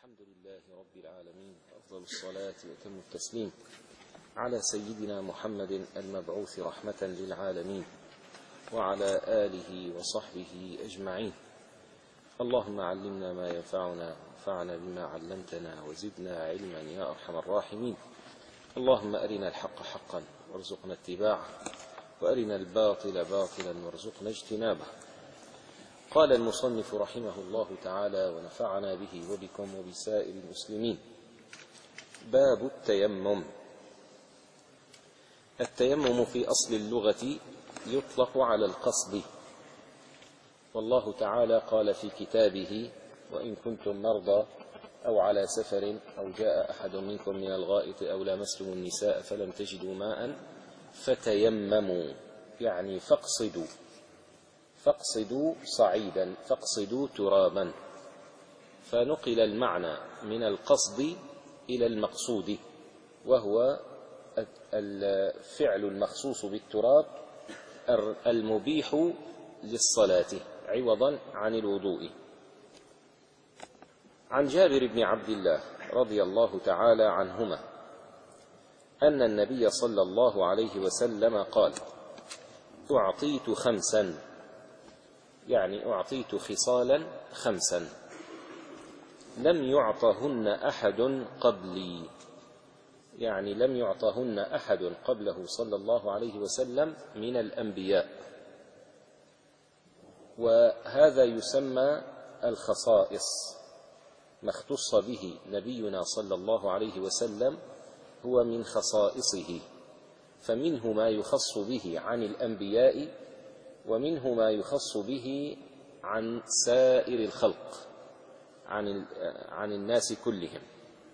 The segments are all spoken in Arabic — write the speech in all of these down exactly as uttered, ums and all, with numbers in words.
الحمد لله رب العالمين، أفضل الصلاة وأتم التسليم على سيدنا محمد المبعوث رحمة للعالمين وعلى آله وصحبه أجمعين. اللهم علمنا ما ينفعنا وانفعنا بما علمتنا وزدنا علما يا أرحم الراحمين. اللهم أرنا الحق حقا وارزقنا اتباعه وأرنا الباطل باطلا وارزقنا اجتنابه. قال المصنف رحمه الله تعالى ونفعنا به وبكم وبسائر المسلمين: باب التيمم. التيمم في أصل اللغة يطلق على القصد، والله تعالى قال في كتابه: وإن كنتم مرضى أو على سفر أو جاء أحد منكم من الغائط أو لامستم النساء فلم تجدوا ماء فتيمموا، يعني فاقصدوا فاقصدوا صعيدا، فاقصدوا ترابا. فنقل المعنى من القصد إلى المقصود، وهو الفعل المخصوص بالتراب المبيح للصلاة عوضا عن الوضوء. عن جابر بن عبد الله رضي الله تعالى عنهما أن النبي صلى الله عليه وسلم قال: أعطيت خمسا، يعني أعطيت خصالا خمسا لم يعطهن أحد قبلي، يعني لم يعطهن أحد قبله صلى الله عليه وسلم من الأنبياء. وهذا يسمى الخصائص، ما اختص به نبينا صلى الله عليه وسلم هو من خصائصه، فمنه ما يخص به عن الأنبياء، ومنه ما يخص به عن سائر الخلق، عن عن الناس كلهم.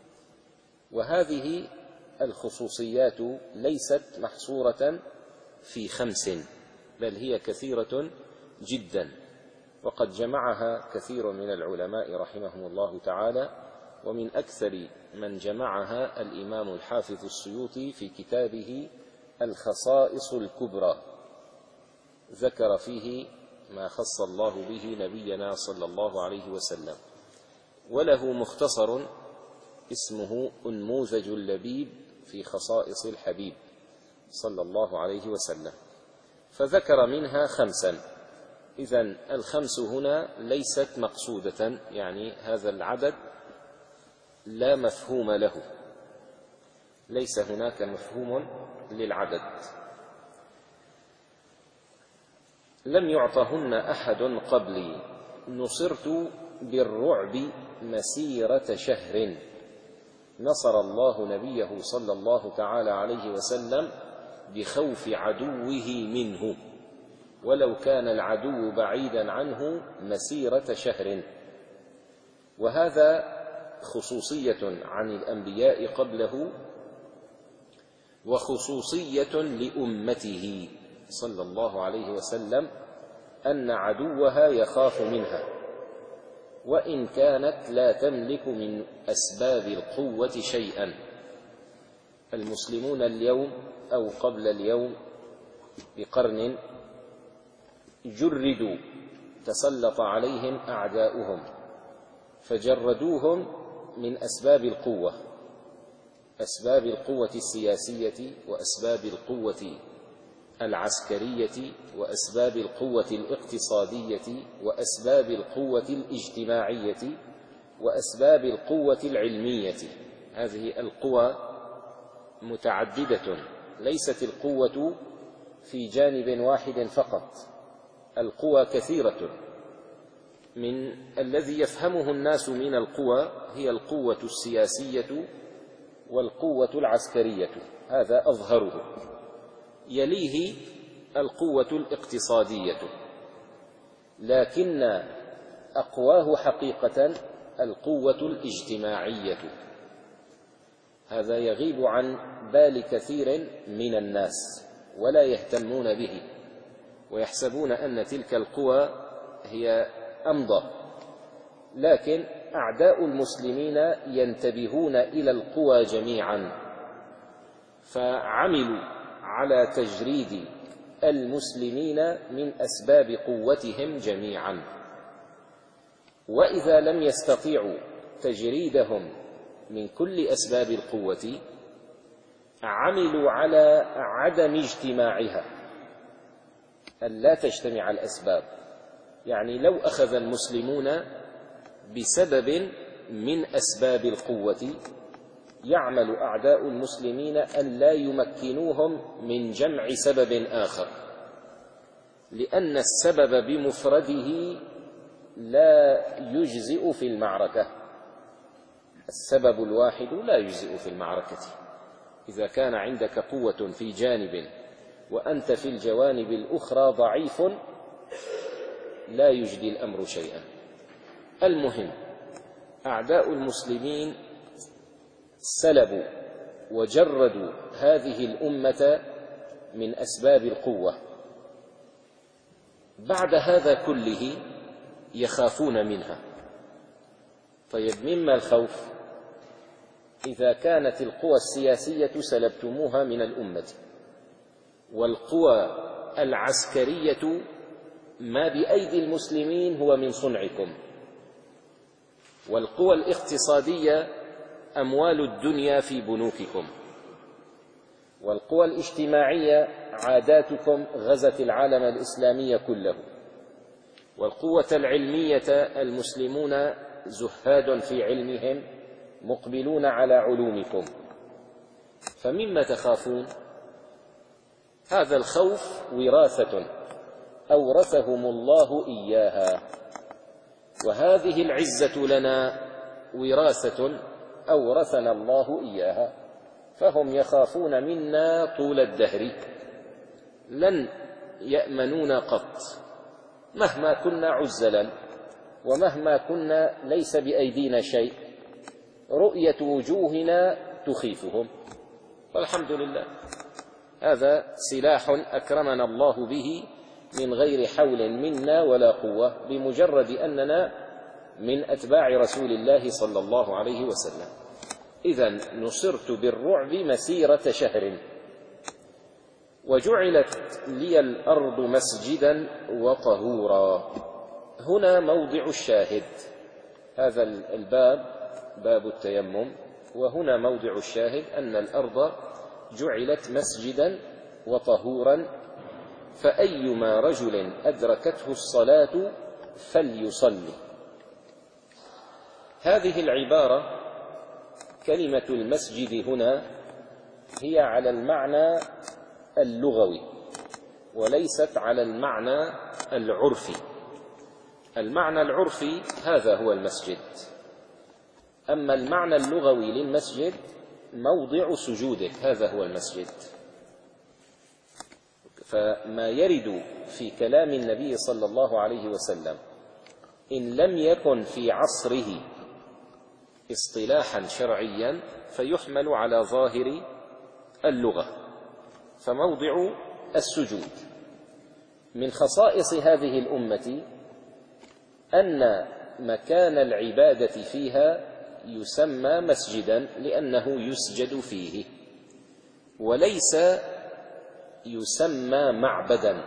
وهذه الخصوصيات ليست محصورة في خمس، بل هي كثيرة جدا، وقد جمعها كثير من العلماء رحمهم الله تعالى، ومن أكثر من جمعها الإمام الحافظ السيوطي في كتابه الخصائص الكبرى، ذكر فيه ما خص الله به نبينا صلى الله عليه وسلم. وله مختصر اسمه أنموذج اللبيب في خصائص الحبيب صلى الله عليه وسلم، فذكر منها خمسا. إذن الخمس هنا ليست مقصودة، يعني هذا العدد لا مفهوم له، ليس هناك مفهوم للعدد. لم يعطهن أحد قبلي، نصرت بالرعب مسيرة شهر، نصر الله نبيه صلى الله تعالى عليه وسلم بخوف عدوه منه، ولو كان العدو بعيدا عنه مسيرة شهر. وهذا خصوصية عن الأنبياء قبله، وخصوصية لأمته صلى الله عليه وسلم، أن عدوها يخاف منها، وإن كانت لا تملك من أسباب القوة شيئا. المسلمون اليوم أو قبل اليوم بقرن جردوا، تسلط عليهم أعداؤهم فجردوهم من أسباب القوة، أسباب القوة السياسية، وأسباب القوة العسكرية، وأسباب القوة الاقتصادية، وأسباب القوة الاجتماعية، وأسباب القوة العلمية. هذه القوى متعددة، ليست القوة في جانب واحد فقط، القوى كثيرة. من الذي يفهمه الناس من القوى هي القوة السياسية والقوة العسكرية، هذا أظهره، يليه القوة الاقتصادية، لكن أقواه حقيقة القوة الاجتماعية. هذا يغيب عن بال كثير من الناس ولا يهتمون به، ويحسبون أن تلك القوى هي أمضى، لكن أعداء المسلمين ينتبهون إلى القوى جميعا، فعملوا على تجريد المسلمين من أسباب قوتهم جميعا. وإذا لم يستطيعوا تجريدهم من كل أسباب القوة عملوا على عدم اجتماعها، أن لا تجتمع الأسباب. يعني لو أخذ المسلمون بسبب من أسباب القوة يعمل أعداء المسلمين أن لا يمكنوهم من جمع سبب آخر، لأن السبب بمفرده لا يجزئ في المعركة. السبب الواحد لا يجزئ في المعركة. إذا كان عندك قوة في جانب وأنت في الجوانب الأخرى ضعيف لا يجدي الأمر شيئا. المهم، أعداء المسلمين سلبوا وجردوا هذه الأمة من أسباب القوة. بعد هذا كله يخافون منها. طيب، مما الخوف؟ إذا كانت القوى السياسية سلبتموها من الأمة، والقوى العسكرية ما بأيدي المسلمين هو من صنعكم، والقوى الاقتصادية أموال الدنيا في بنوككم، والقوى الاجتماعية عاداتكم غزت العالم الإسلامي كله، والقوة العلمية المسلمون زهاد في علمهم مقبلون على علومكم. فمما تخافون؟ هذا الخوف وراثة أورثهم الله إياها، وهذه العزة لنا وراثة أورثنا الله إياها، فهم يخافون منا طول الدهر، لن يأمنون قط مهما كنا عزلا، ومهما كنا ليس بأيدينا شيء، رؤية وجوهنا تخيفهم. والحمد لله، هذا سلاح أكرمنا الله به من غير حول منا ولا قوة، بمجرد أننا من أتباع رسول الله صلى الله عليه وسلم. إذن نصرت بالرعب مسيرة شهر، وجعلت لي الأرض مسجدا وطهورا. هنا موضع الشاهد، هذا الباب باب التيمم، وهنا موضع الشاهد أن الأرض جعلت مسجدا وطهورا، فأيما رجل أدركته الصلاة فليصلي. هذه العبارة كلمة المسجد هنا هي على المعنى اللغوي وليست على المعنى العرفي. المعنى العرفي هذا هو المسجد، أما المعنى اللغوي للمسجد موضع سجودك، هذا هو المسجد. فما يرد في كلام النبي صلى الله عليه وسلم إن لم يكن في عصره اصطلاحا شرعيا فيحمل على ظاهر اللغة، فموضع السجود. من خصائص هذه الأمة أن مكان العبادة فيها يسمى مسجدا لأنه يسجد فيه، وليس يسمى معبدا،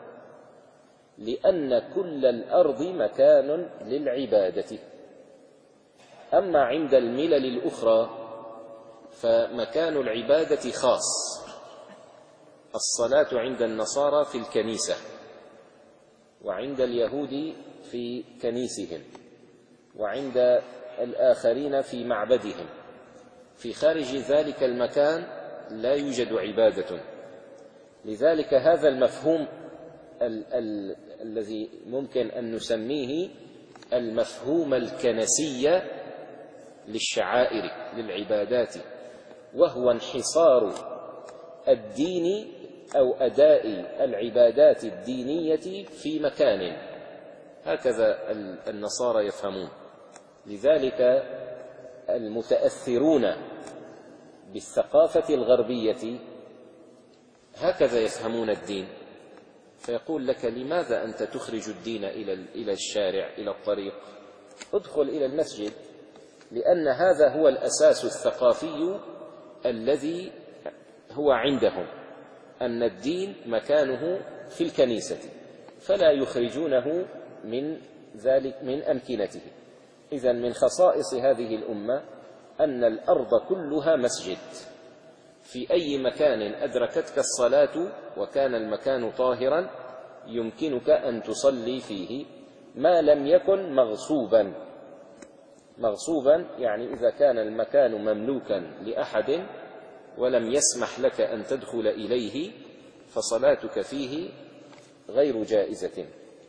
لأن كل الأرض مكان للعبادة. أما عند الملل الأخرى فمكان العبادة خاص. الصلاة عند النصارى في الكنيسة، وعند اليهود في كنيسهم، وعند الآخرين في معبدهم. في خارج ذلك المكان لا يوجد عبادة. لذلك هذا المفهوم ال- ال- الذي ممكن أن نسميه المفهوم الكنسي للشعائر للعبادات، وهو انحصار الدين أو أداء العبادات الدينية في مكان، هكذا النصارى يفهمون. لذلك المتأثرون بالثقافة الغربية هكذا يفهمون الدين، فيقول لك: لماذا أنت تخرج الدين إلى الشارع، إلى الطريق؟ ادخل إلى المسجد، لأن هذا هو الأساس الثقافي الذي هو عندهم، أن الدين مكانه في الكنيسة، فلا يخرجونه من ذلك من أمكنته. إذن من خصائص هذه الأمة أن الأرض كلها مسجد، في أي مكان أدركتك الصلاة وكان المكان طاهرا يمكنك أن تصلي فيه ما لم يكن مغصوبا. مغصوبا يعني إذا كان المكان مملوكا لأحد ولم يسمح لك أن تدخل إليه فصلاتك فيه غير جائزة.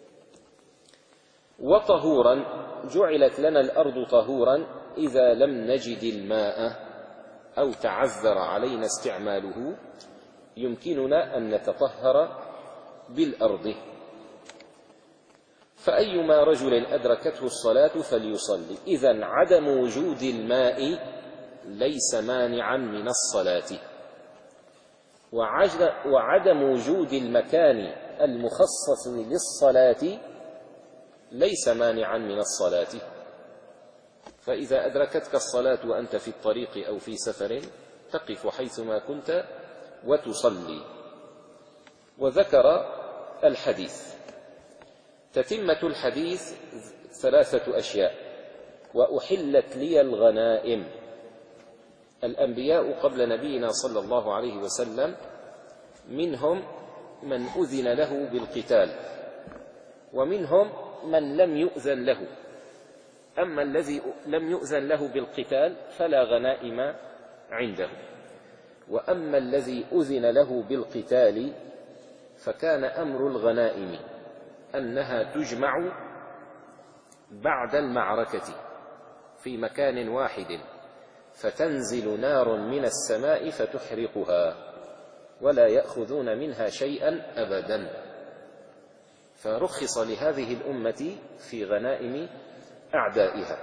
وطهورا، جعلت لنا الأرض طهورا إذا لم نجد الماء أو تعذر علينا استعماله يمكننا أن نتطهر بالأرض. فأيما رجل أدركته الصلاة فليصلي. إذن عدم وجود الماء ليس مانعا من الصلاة، وعدم وجود المكان المخصص للصلاة ليس مانعا من الصلاة. فإذا أدركتك الصلاة وأنت في الطريق أو في سفر تقف حيثما كنت وتصلي. وذكر الحديث. تتمة الحديث ثلاثة أشياء: وأحلت لي الغنائم. الأنبياء قبل نبينا صلى الله عليه وسلم منهم من أذن له بالقتال ومنهم من لم يؤذن له. أما الذي لم يؤذن له بالقتال فلا غنائم عنده، وأما الذي أذن له بالقتال فكان أمر الغنائم أنها تجمع بعد المعركة في مكان واحد فتنزل نار من السماء فتحرقها ولا يأخذون منها شيئا أبدا. فرخص لهذه الأمة في غنائم أعدائها.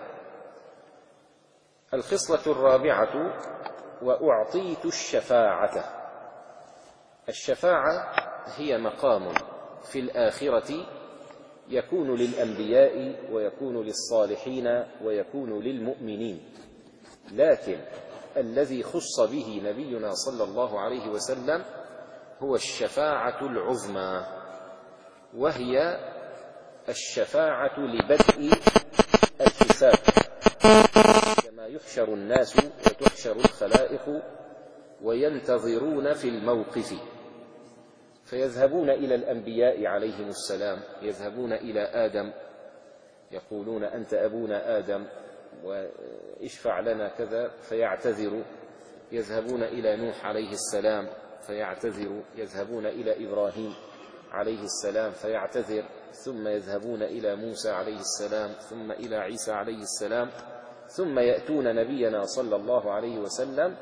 الخصلة الرابعة: وأعطيت الشفاعة. الشفاعة هي مقام في الآخرة يكون للأنبياء ويكون للصالحين ويكون للمؤمنين، لكن الذي خص به نبينا صلى الله عليه وسلم هو الشفاعة العظمى، وهي الشفاعة لبدء الحساب، كما يحشر الناس وتحشر الخلائق وينتظرون في الموقف، فيذهبون إلى الأنبياء عليهم السلام، يذهبون إلى آدم يقولون أنت أبونا آدم واشفع لنا كذا فيعتذر، يذهبون إلى نوح عليه السلام فيعتذر، يذهبون إلى إبراهيم عليه السلام فيعتذر، ثم يذهبون إلى موسى عليه السلام، ثم إلى عيسى عليه السلام، ثم يأتون نبينا صلى الله عليه وسلم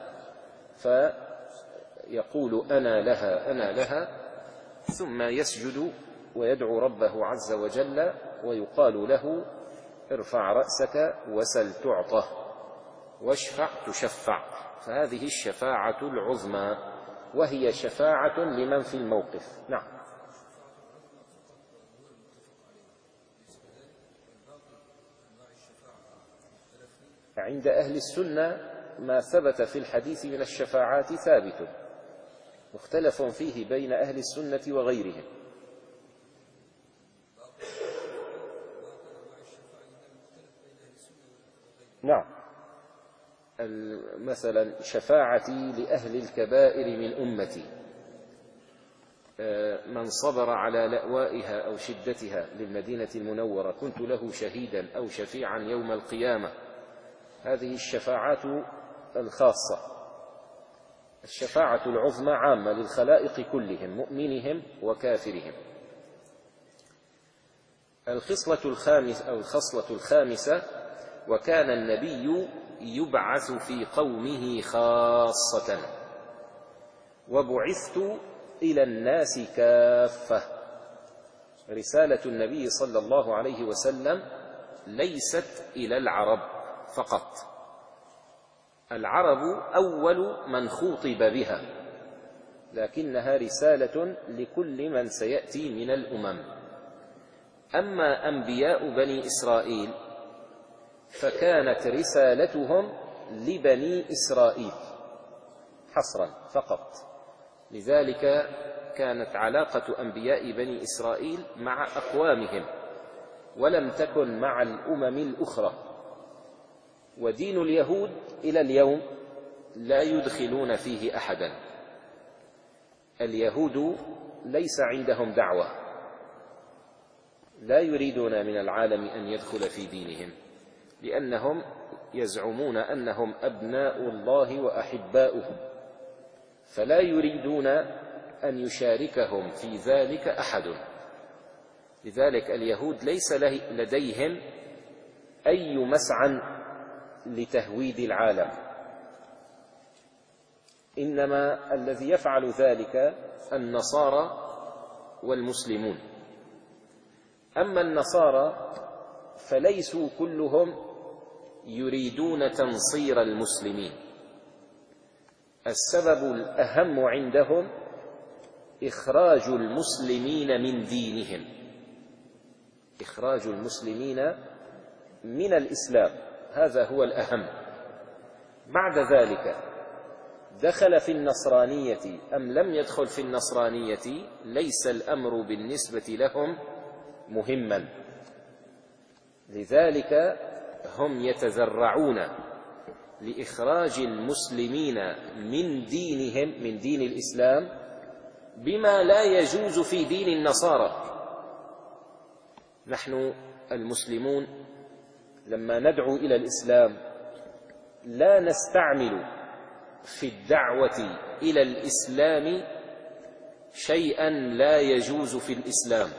فيقول أنا لها أنا لها، ثم يسجد ويدعو ربه عز وجل ويقال له ارفع رأسك وسل تعطه واشفع تشفع. فهذه الشفاعة العظمى وهي شفاعة لمن في الموقف. نعم. عند أهل السنة ما ثبت في الحديث من الشفاعات ثابت، مختلف فيه بين أهل السنة وغيرهم. نعم، مثلا شفاعتي لأهل الكبائر من أمتي، من صبر على لأوائها أو شدتها للمدينة المنورة كنت له شهيدا أو شفيعا يوم القيامة. هذه الشفاعات الخاصة. الشفاعة العظمى عامة للخلائق كلهم مؤمنهم وكافرهم. الخصلة الخامسة أو الخصلة الخامسة: وكان النبي يبعث في قومه خاصة وبعثت إلى الناس كافة. رسالة النبي صلى الله عليه وسلم ليست إلى العرب فقط، العرب أول من خوطب بها، لكنها رسالة لكل من سيأتي من الأمم. أما أنبياء بني إسرائيل فكانت رسالتهم لبني إسرائيل حصرا فقط، لذلك كانت علاقة أنبياء بني إسرائيل مع أقوامهم ولم تكن مع الأمم الأخرى، ودين اليهود إلى اليوم لا يدخلون فيه أحدا. اليهود ليس عندهم دعوة، لا يريدون من العالم أن يدخل في دينهم، لأنهم يزعمون أنهم أبناء الله وأحباؤه، فلا يريدون أن يشاركهم في ذلك أحد. لذلك اليهود ليس لديهم أي مسعى لتهويد العالم، إنما الذي يفعل ذلك النصارى والمسلمون. أما النصارى فليسوا كلهم يريدون تنصير المسلمين، السبب الأهم عندهم إخراج المسلمين من دينهم، إخراج المسلمين من الإسلام، هذا هو الأهم. بعد ذلك دخل في النصرانية أم لم يدخل في النصرانية ليس الأمر بالنسبة لهم مهما، لذلك هم يتذرعون لإخراج المسلمين من دينهم، من دين الإسلام، بما لا يجوز في دين النصارى. نحن المسلمون لما ندعو إلى الإسلام لا نستعمل في الدعوة إلى الإسلام شيئا لا يجوز في الإسلام.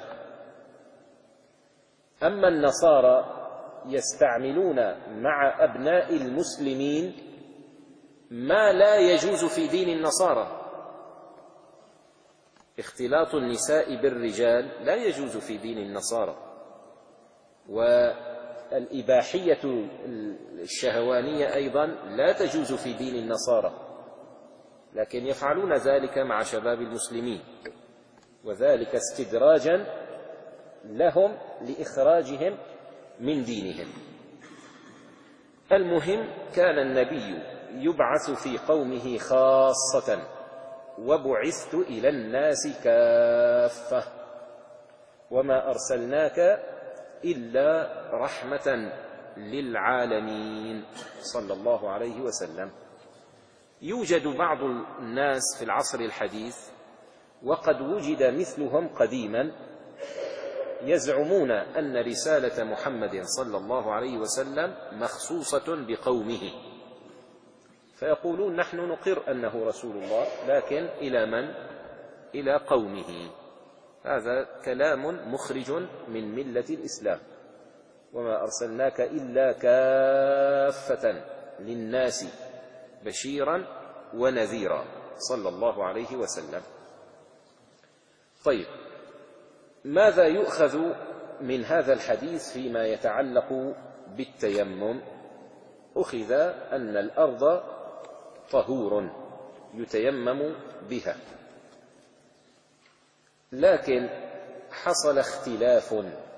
أما النصارى يستعملون مع أبناء المسلمين ما لا يجوز في دين النصارى. اختلاط النساء بالرجال لا يجوز في دين النصارى، والإباحية الشهوانية أيضا لا تجوز في دين النصارى، لكن يفعلون ذلك مع شباب المسلمين، وذلك استدراجا لهم لإخراجهم من دينهم. المهم، كان النبي يبعث في قومه خاصة، وبعثت إلى الناس كافة، وما أرسلناك إلا رحمة للعالمين صلى الله عليه وسلم. يوجد بعض الناس في العصر الحديث، وقد وجد مثلهم قديما، يزعمون أن رسالة محمد صلى الله عليه وسلم مخصوصة بقومه، فيقولون نحن نقر أنه رسول الله، لكن إلى من؟ إلى قومه. هذا كلام مخرج من ملة الإسلام. وما أرسلناك إلا كافة للناس بشيرا ونذيرا صلى الله عليه وسلم. طيب، ماذا يؤخذ من هذا الحديث فيما يتعلق بالتيمم؟ أخذ أن الأرض طهور يتيمم بها، لكن حصل اختلاف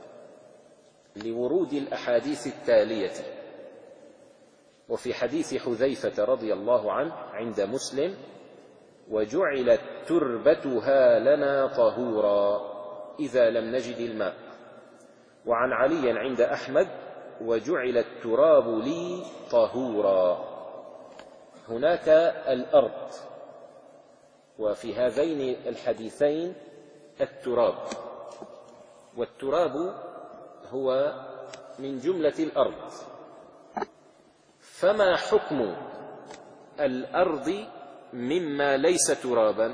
لورود الأحاديث التالية. وفي حديث حذيفة رضي الله عنه عند مسلم: وجعلت تربتها لنا طهورا إذا لم نجد الماء. وعن علي عند أحمد: وجعل التراب لي طهورا. هناك الأرض، وفي هذين الحديثين التراب، والتراب هو من جملة الأرض. فما حكم الأرض مما ليس ترابا؟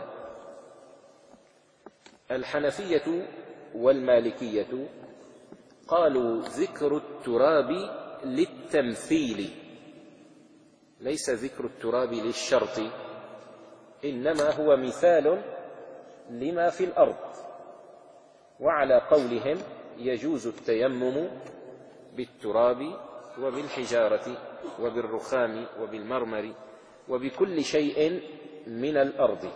الحنفية والمالكية قالوا ذكر التراب للتمثيل، ليس ذكر التراب للشرط، إنما هو مثال لما في الأرض. وعلى قولهم يجوز التيمم بالتراب وبالحجارة وبالرخام وبالمرمر وبكل شيء من الأرض.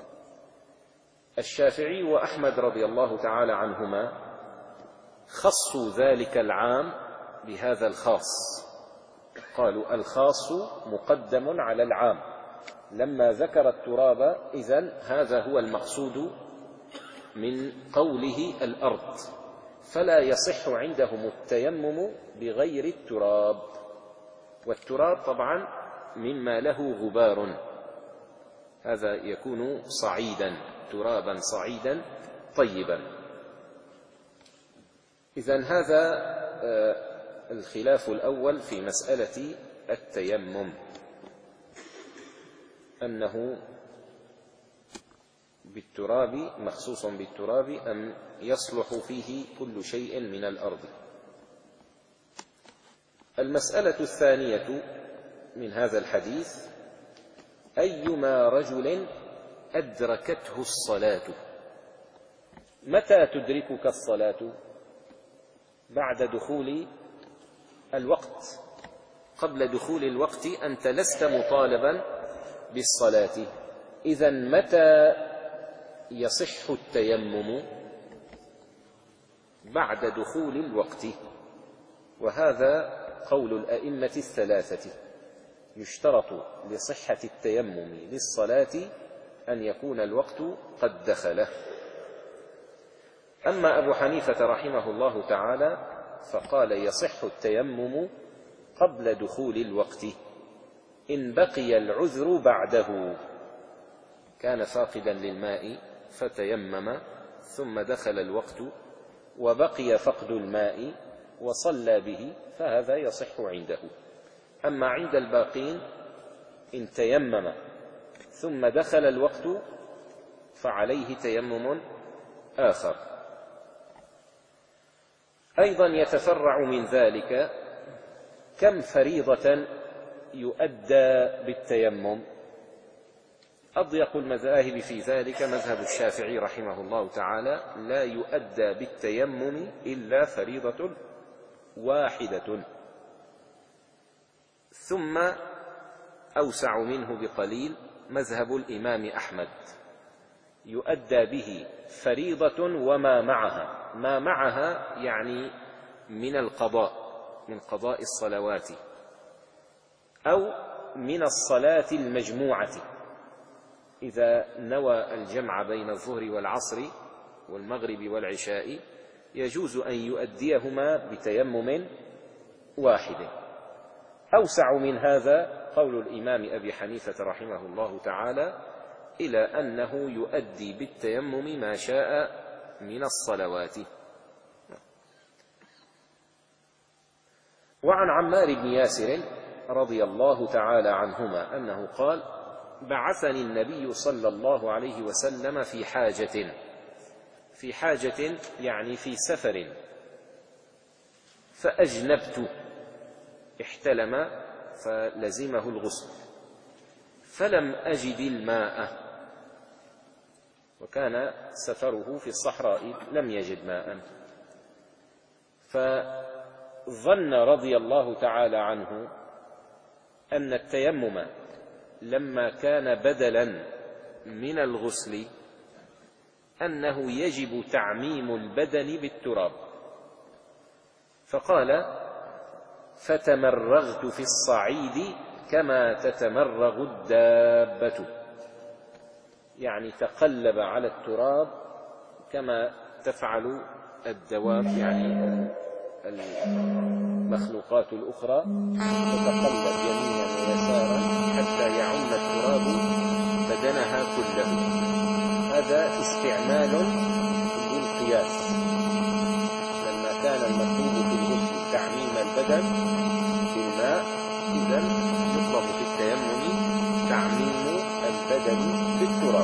الشافعي وأحمد رضي الله تعالى عنهما خصوا ذلك العام بهذا الخاص، قالوا الخاص مقدم على العام، لما ذكر التراب إذن هذا هو المقصود من قوله الأرض، فلا يصح عندهم التيمم بغير التراب. والتراب طبعا مما له غبار، هذا يكون صعيدا، ترابا صعيدا طيبا. إذن هذا الخلاف الأول في مسألة التيمم، أنه بالتراب مخصوص بالتراب أم يصلح فيه كل شيء من الأرض. المسألة الثانية من هذا الحديث: أيما رجل أدركته الصلاة. متى تدركك الصلاة؟ بعد دخول الوقت. قبل دخول الوقت أنت لست مطالبا بالصلاة. إذن متى يصح التيمم؟ بعد دخول الوقت، وهذا قول الأئمة الثلاثة. يشترط لصحة التيمم للصلاة أن يكون الوقت قد دخله. أما أبو حنيفة رحمه الله تعالى فقال يصح التيمم قبل دخول الوقت إن بقي العذر بعده. كان فاقدا للماء فتيمم ثم دخل الوقت وبقي فقد الماء وصلى به، فهذا يصح عنده. أما عند الباقين إن تيمم ثم دخل الوقت فعليه تيمم آخر. أيضا يتفرع من ذلك: كم فريضة يؤدى بالتيمم؟ أضيق المذاهب في ذلك مذهب الشافعي رحمه الله تعالى: لا يؤدى بالتيمم إلا فريضة واحدة. ثم أوسع منه بقليل مذهب الإمام أحمد: يؤدى به فريضة وما معها. ما معها يعني من القضاء، من قضاء الصلوات، أو من الصلاة المجموعة. إذا نوى الجمع بين الظهر والعصر والمغرب والعشاء يجوز أن يؤديهما بتيمم واحد. أوسع من هذا قول الإمام أبي حنيفة رحمه الله تعالى إلى أنه يؤدي بالتيمم ما شاء من الصلوات. وعن عمار بن ياسر رضي الله تعالى عنهما أنه قال: بعثني النبي صلى الله عليه وسلم في حاجة. في حاجة يعني في سفر، فأجنبت، احتلم فلزمه الغسل، فلم أجد الماء، وكان سفره في الصحراء لم يجد ماء، فظن رضي الله تعالى عنه أن التيمم لما كان بدلا من الغسل أنه يجب تعميم البدن بالتراب، فقال: فتمرغت في الصعيد كما تتمرغ الدابة، يعني تقلب على التراب كما تفعل الدواب، يعني المخلوقات الأخرى، تتقلب يمينا ويسارا حتى يعم التراب بدنها كله. هذا استعمال للقياس. لما كان المطلوب في الغسل تعميم البدن بالماء، إذن يطلب في التيمم تعميم البدن بالتراب.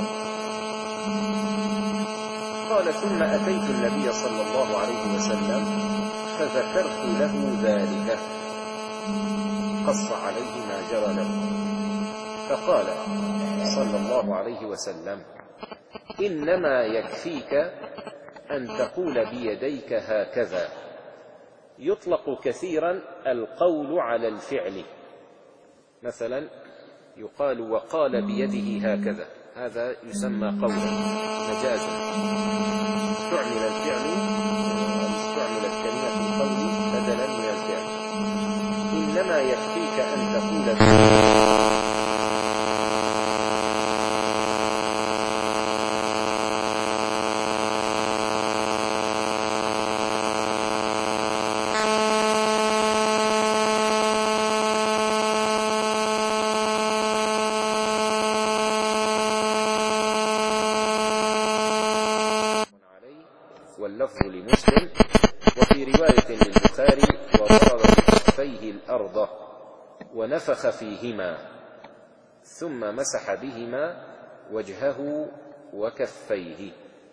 قال: ثم أتيت النبي صلى الله عليه وسلم فذكرت له ذلك، قص عليه ما جرى له، فقال صلى الله عليه وسلم: إنما يكفيك أن تقول بيديك هكذا. يطلق كثيرا القول على الفعل، مثلا يقال: وقال بيده هكذا، هذا يسمى قولا مجازا. استعمل الفعل، استعملت كلمة القول بدلا من الفعل. إنما يكفيك أن تقول بيديك واللفظ لمسلم. وفي رواية للبخاري: وضرب بكفيه الأرض ونفخ فيهما ثم مسح بهما وجهه وكفيه.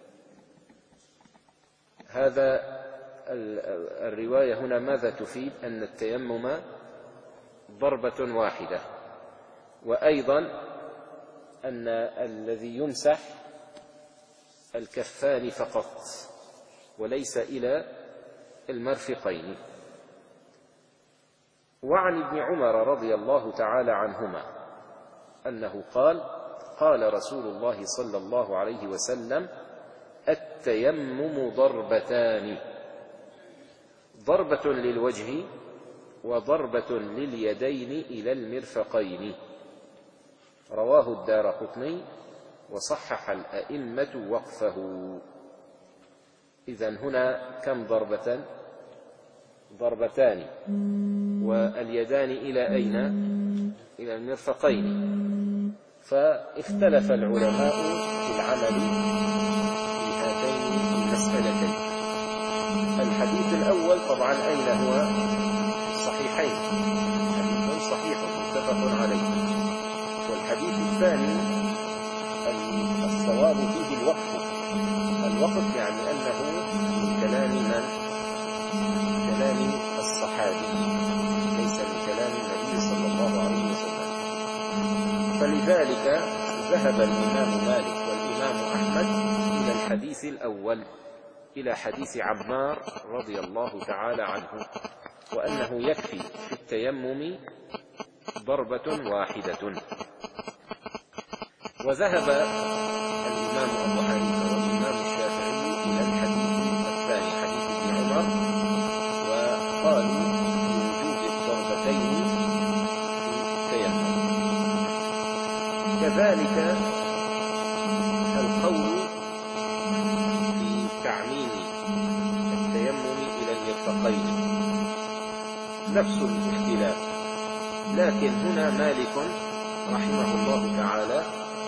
هذا الرواية هنا ماذا تفيد؟ أن التيمم ضربة واحدة، وأيضا أن الذي يمسح الكفان فقط وليس إلى المرفقين. وعن ابن عمر رضي الله تعالى عنهما أنه قال: قال رسول الله صلى الله عليه وسلم: التيمم ضربتان، ضربة للوجه وضربة لليدين إلى المرفقين. رواه الدارقطني وصحح الأئمة وقفه. إذن هنا كم ضربة؟ ضربتان، واليدان إلى أين؟ إلى المرفقين. فاختلف العلماء في العمل في هاتين المسألتين. الحديث الأول طبعا أين هو؟ الصحيحين، حديث صحيح متفق عليه. والحديث الثاني الصواب فيه الوقف. الوقف يعني أنه من كلام من؟ من كلام الصحابي، ليس من كلام النبي صلى الله عليه وسلم. فلذلك ذهب الإمام مالك والإمام أحمد إلى الحديث الأول، إلى حديث عمار رضي الله تعالى عنه، وأنه يكفي في التيمم ضربة واحدة. وذهب الإمام أبو حنيفة والإمام الشافعي إلى الحديث الثاني، حديث ابن عمر، وقالوا بوجوب الضربتين في التيمم. كذلك القول في تعميم التيمم إلى المرفقين نفس الاختلاف، لكن هنا مالك رحمه الله تعالى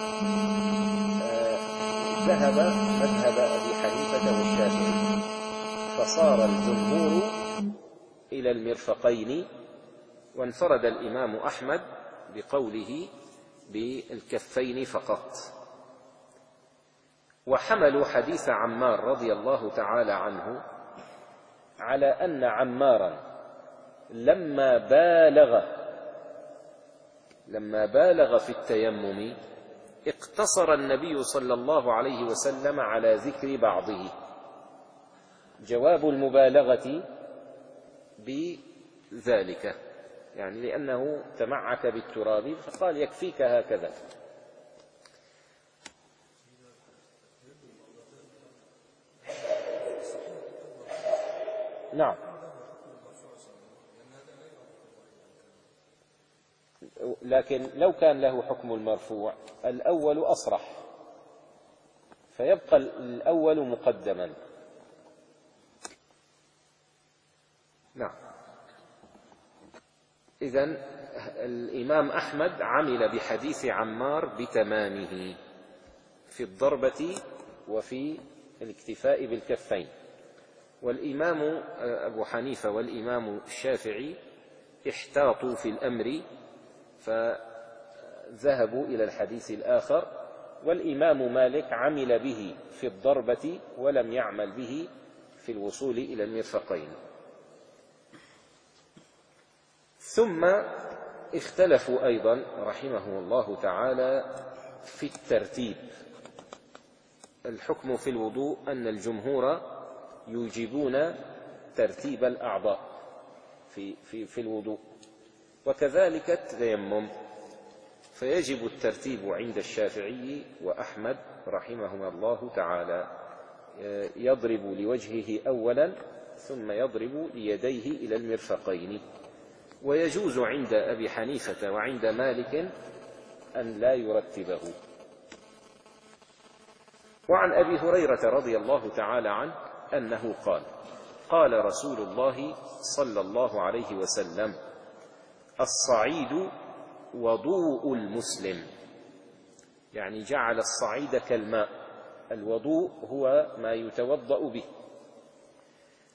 ذهب مذهب أبي حنيفة والشافعي، فصار الجمهور إلى المرفقين، وانفرد الإمام أحمد بقوله بالكفين فقط. وحملوا حديث عمار رضي الله تعالى عنه على أن عمارا لما بالغ لما بالغ في التيمم اقتصر النبي صلى الله عليه وسلم على ذكر بعضه. جواب المبالغة بذلك، يعني لأنه تمعك بالتراب فقال يكفيك هكذا. نعم، لكن لو كان له حكم المرفوع الأول أصرح، فيبقى الأول مقدما. نعم. إذن الإمام أحمد عمل بحديث عمار بتمامه في الضربة وفي الاكتفاء بالكفين، والإمام أبو حنيفة والإمام الشافعي احتاطوا في الأمر فذهبوا إلى الحديث الآخر، والإمام مالك عمل به في الضربة ولم يعمل به في الوصول إلى المرفقين. ثم اختلفوا أيضا رحمه الله تعالى في الترتيب. الحكم في الوضوء أن الجمهور يوجبون ترتيب الأعضاء في, في, في الوضوء، وكذلك التيمم، فيجب الترتيب عند الشافعي وأحمد رحمهما الله تعالى. يضرب لوجهه أولا ثم يضرب ليديه إلى المرفقين. ويجوز عند أبي حنيفة وعند مالك أن لا يرتبه. وعن أبي هريرة رضي الله تعالى عنه أنه قال: قال رسول الله صلى الله عليه وسلم: الصعيد وضوء المسلم، يعني جعل الصعيد كالماء. الوضوء هو ما يتوضأ به،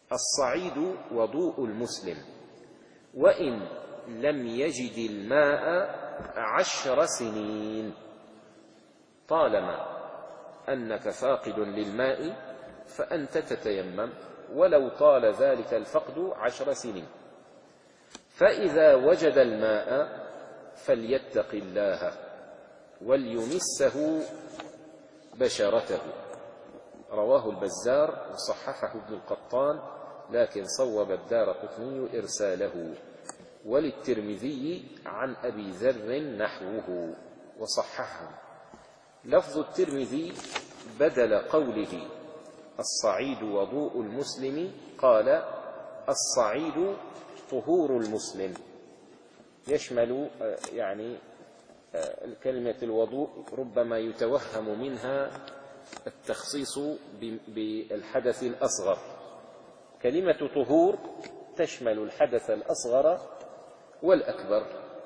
الصعيد وضوء المسلم وإن لم يجد الماء عشر سنين. طالما أنك فاقد للماء فأنت تتيمم ولو طال ذلك الفقد عشر سنين. فإذا وجد الماء فليتق الله وليمسه بشرته. رواه البزار وصححه ابن القطان، لكن صوب الدارقطني إرساله. وللترمذي عن أبي ذر نحوه وصححه. لفظ الترمذي بدل قوله الصعيد وضوء المسلم قال الصعيد طهور المسلم، يشمل يعني كلمة الوضوء ربما يتوهم منها التخصيص بالحدث الأصغر. كلمة طهور تشمل الحدث الأصغر والأكبر.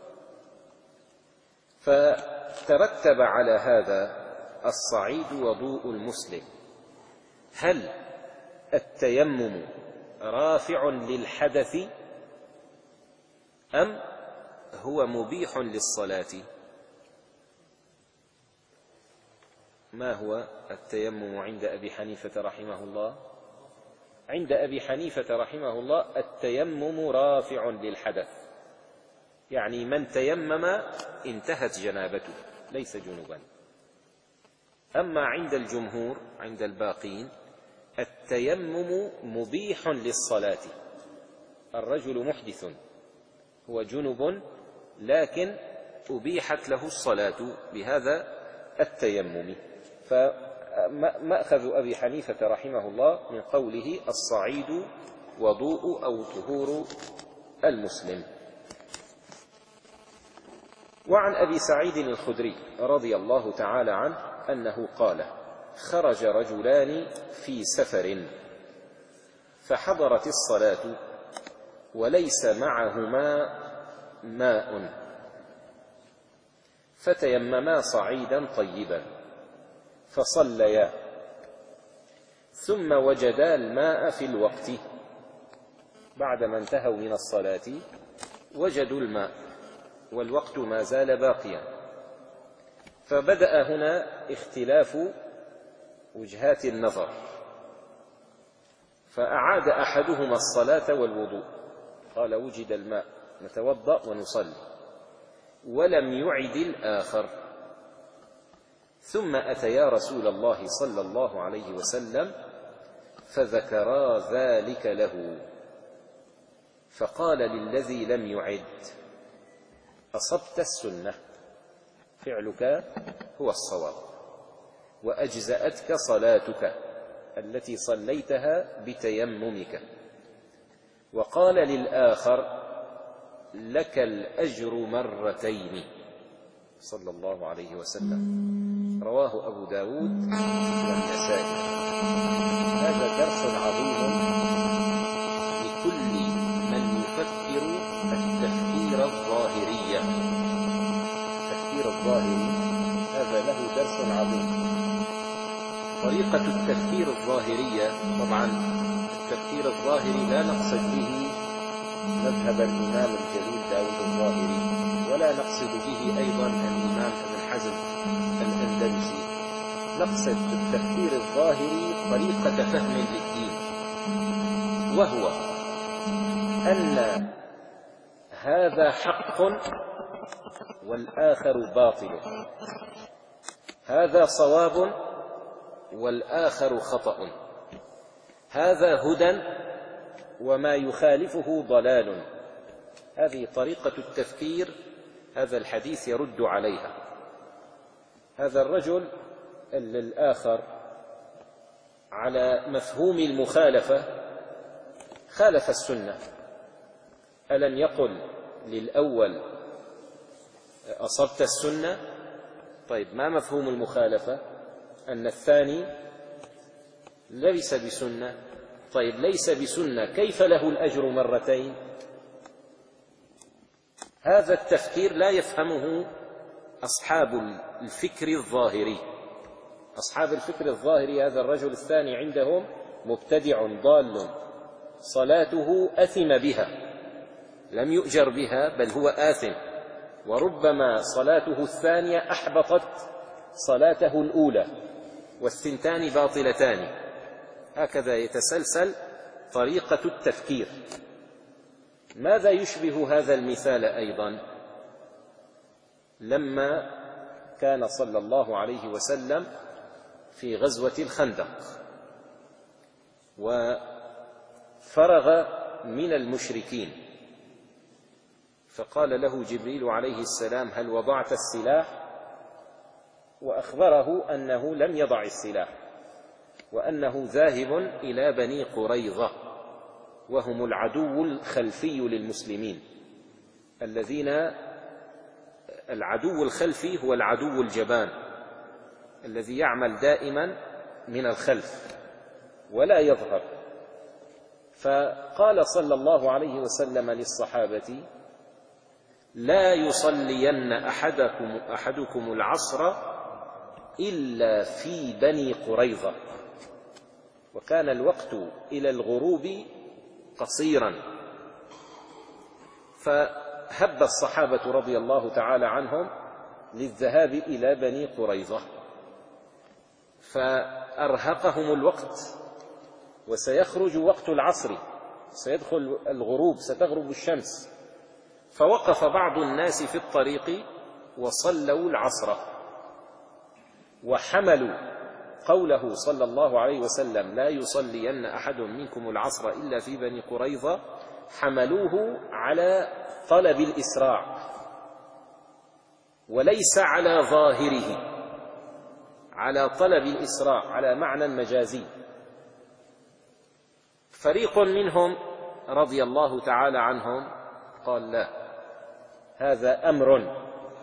فترتب على هذا الصعيد وضوء المسلم. هل التيمم رافع للحدث أم هو مبيح للصلاة؟ ما هو التيمم عند أبي حنيفة رحمه الله؟ عند أبي حنيفة رحمه الله التيمم رافع للحدث، يعني من تيمم انتهت جنابته ليس جنبا. أما عند الجمهور عند الباقين التيمم مبيح للصلاة. الرجل محدث هو جنب لكن أبيحت له الصلاة بهذا التيمم. فمأخذ أبي حنيفة رحمه الله من قوله الصعيد وضوء أو طهور المسلم. وعن أبي سعيد الخدري رضي الله تعالى عنه أنه قال خرج رجلان في سفر فحضرت الصلاة وليس معهما ماء فتيمما صعيدا طيبا فصليا ثم وجدا الماء في الوقت. بعدما انتهوا من الصلاة وجدوا الماء والوقت ما زال باقيا. فبدأ هنا اختلاف وجهات النظر، فأعاد أحدهما الصلاة والوضوء، قال وجد الماء نتوضأ ونصلي، ولم يعد الآخر. ثم أتيا رسول الله صلى الله عليه وسلم فذكرا ذلك له، فقال للذي لم يعد أصبت السنة، فعلك هو الصواب، وأجزأتك صلاتك التي صليتها بتيممك. وقال للآخر لك الأجر مرتين صلى الله عليه وسلم. رواه أبو داود والنسائي. هذا درس عظيم لكل من يفكر التفكير الظاهري. التفكير الظاهري هذا له درس عظيم. طريقة التفكير الظاهرية، طبعا التفكير الظاهري لا نقصد به مذهب الإمام الجليل داود الظاهري، ولا نقصد به أيضا الإمام ابن حزم الأندلسي. نقصد بالتفكير الظاهري طريقة فهم للدين، وهو أن هذا حق والآخر باطل، هذا صواب والآخر خطأ، هذا هدى وما يخالفه ضلال. هذه طريقة التفكير، هذا الحديث يرد عليها. هذا الرجل الآخر على مفهوم المخالفة خالف السنة. ألم يقل للأول أصبت السنة؟ طيب ما مفهوم المخالفة؟ أن الثاني ليس بسنة. طيب ليس بسنة كيف له الأجر مرتين؟ هذا التفكير لا يفهمه أصحاب الفكر الظاهري. أصحاب الفكر الظاهري هذا الرجل الثاني عندهم مبتدع ضال صلاته أثم بها، لم يؤجر بها بل هو آثم، وربما صلاته الثانية أحبطت صلاته الأولى، والثنتان باطلتان. هكذا يتسلسل طريقة التفكير. ماذا يشبه هذا المثال أيضا؟ لما كان صلى الله عليه وسلم في غزوة الخندق وفرغ من المشركين، فقال له جبريل عليه السلام: هل وضعت السلاح؟ وأخبره أنه لم يضع السلاح، وأنه ذاهب إلى بني قريظة، وهم العدو الخلفي للمسلمين، الذين العدو الخلفي هو العدو الجبان الذي يعمل دائما من الخلف ولا يظهر. فقال صلى الله عليه وسلم للصحابة: لا يصلين أحدكم, أحدكم العصر إلا في بني قريظة. وكان الوقت إلى الغروب قصيرا، فهب الصحابة رضي الله تعالى عنهم للذهاب إلى بني قريظة، فأرهقهم الوقت، وسيخرج وقت العصر، سيدخل الغروب، ستغرب الشمس، فوقف بعض الناس في الطريق وصلوا العصر، وحملوا قوله صلى الله عليه وسلم: لا يصلين أحد منكم العصر إلا في بني قريظة، حملوه على طلب الإسراع وليس على ظاهره، على طلب الإسراع على معنى مجازي. فريق منهم رضي الله تعالى عنهم قال: لا، هذا أمر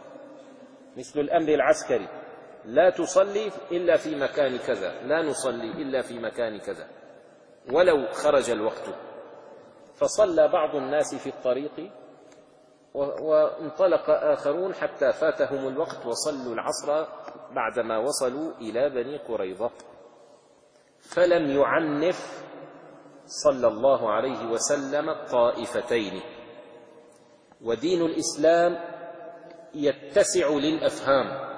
مثل الأمر العسكري، لا تصلي إلا في مكان كذا، لا نصلي إلا في مكان كذا ولو خرج الوقت. فصلى بعض الناس في الطريق، وانطلق آخرون حتى فاتهم الوقت وصلوا العصر بعدما وصلوا إلى بني قريظة. فلم يعنف صلى الله عليه وسلم الطائفتين. ودين الإسلام يتسع للأفهام،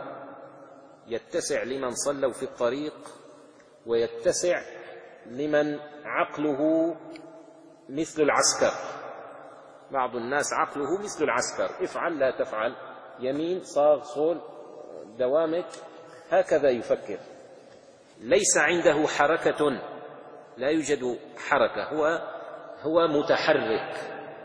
يتسع لمن صلوا في الطريق، ويتسع لمن عقله مثل العسكر. بعض الناس عقله مثل العسكر: افعل لا تفعل، يمين صاغ صول دوامك، هكذا يفكر، ليس عنده حركة، لا يوجد حركة، هو هو متحرك،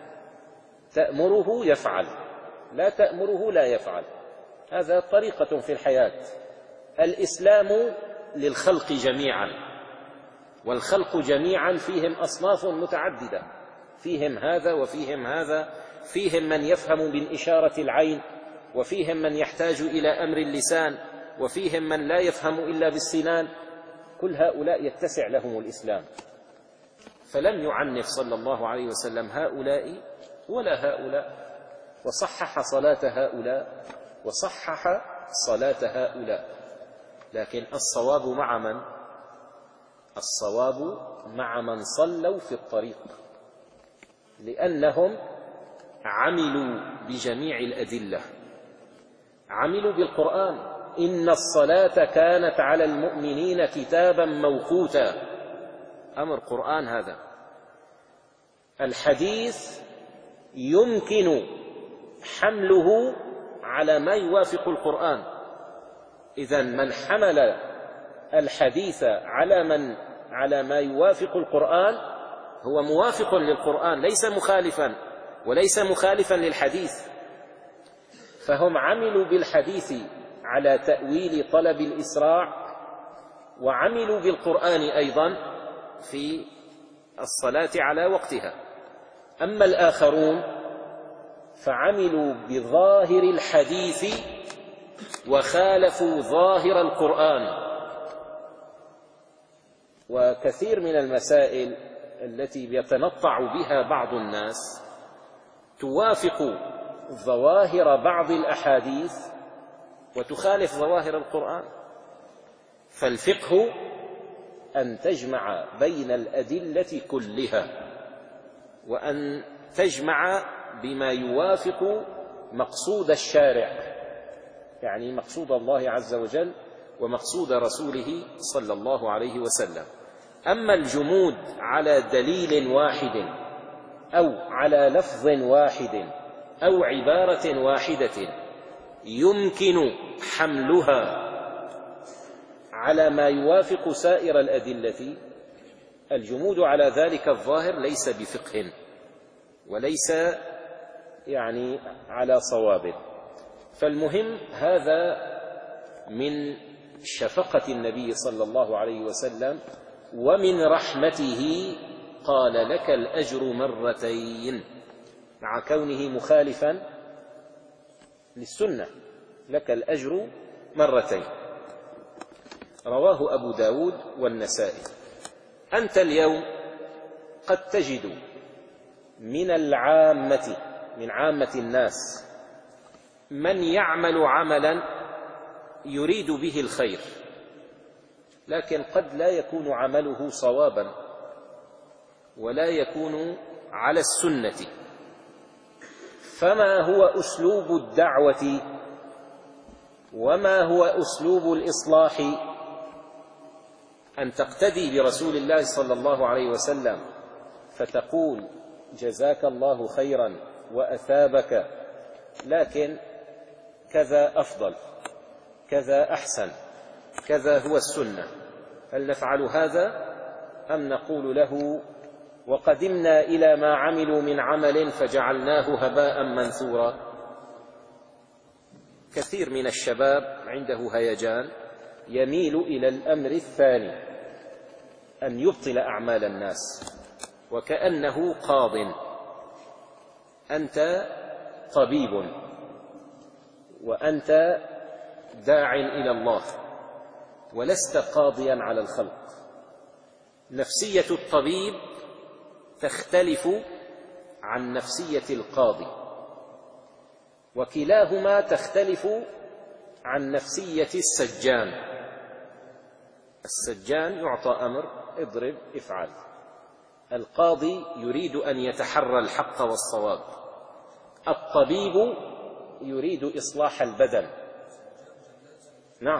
تأمره يفعل، لا تأمره لا يفعل. هذا طريقة في الحياة. الإسلام للخلق جميعا، والخلق جميعا فيهم أصناف متعددة، فيهم هذا وفيهم هذا، فيهم من يفهم بالإشارة العين، وفيهم من يحتاج إلى أمر اللسان، وفيهم من لا يفهم إلا بالسنان. كل هؤلاء يتسع لهم الإسلام، فلم يعنف صلى الله عليه وسلم هؤلاء ولا هؤلاء، وصحح صلاة هؤلاء وصحح صلاة هؤلاء. لكن الصواب مع من؟ الصواب مع من صلوا في الطريق، لأنهم عملوا بجميع الأدلة، عملوا بالقرآن: إن الصلاة كانت على المؤمنين كتابا موقوتا. أمر قرآن هذا. الحديث يمكن حمله على ما يوافق القرآن. إذن من حمل الحديث على من على ما يوافق القرآن هو موافق للقرآن، ليس مخالفا، وليس مخالفا للحديث. فهم عملوا بالحديث على تأويل طلب الإسراع، وعملوا بالقرآن أيضا في الصلاة على وقتها. أما الآخرون فعملوا بظاهر الحديث وخالفوا ظاهر القرآن. وكثير من المسائل التي يتنطع بها بعض الناس توافق ظواهر بعض الأحاديث وتخالف ظواهر القرآن. فالفقه أن تجمع بين الأدلة كلها وأن تجمع بما يوافق مقصود الشارع، يعني مقصود الله عز وجل ومقصود رسوله صلى الله عليه وسلم. أما الجمود على دليل واحد أو على لفظ واحد أو عبارة واحدة يمكن حملها على ما يوافق سائر الأدلة، الجمود على ذلك الظاهر ليس بفقه وليس يعني على صواب. فالمهم هذا من شفقة النبي صلى الله عليه وسلم ومن رحمته، قال لك الأجر مرتين، مع كونه مخالفا للسنة، لك الأجر مرتين. رواه أبو داود والنسائي. أنت اليوم قد تجد من العامة، من عامة الناس، من يعمل عملا يريد به الخير، لكن قد لا يكون عمله صوابا ولا يكون على السنة. فما هو أسلوب الدعوة وما هو أسلوب الإصلاح؟ أن تقتدي برسول الله صلى الله عليه وسلم فتقول جزاك الله خيرا وأثابك، لكن كذا أفضل، كذا أحسن، كذا هو السنة. هل نفعل هذا أم نقول له وقدمنا إلى ما عملوا من عمل فجعلناه هباء منثورا؟ كثير من الشباب عنده هيجان يميل إلى الأمر الثاني، أن يبطل أعمال الناس وكأنه قاض. أنت طبيب وأنت داع إلى الله ولست قاضيا على الخلق. نفسية الطبيب تختلف عن نفسية القاضي، وكلاهما تختلف عن نفسية السجان. السجان يعطى أمر اضرب افعل، القاضي يريد أن يتحرى الحق والصواب، الطبيب يريد إصلاح البدن. نعم،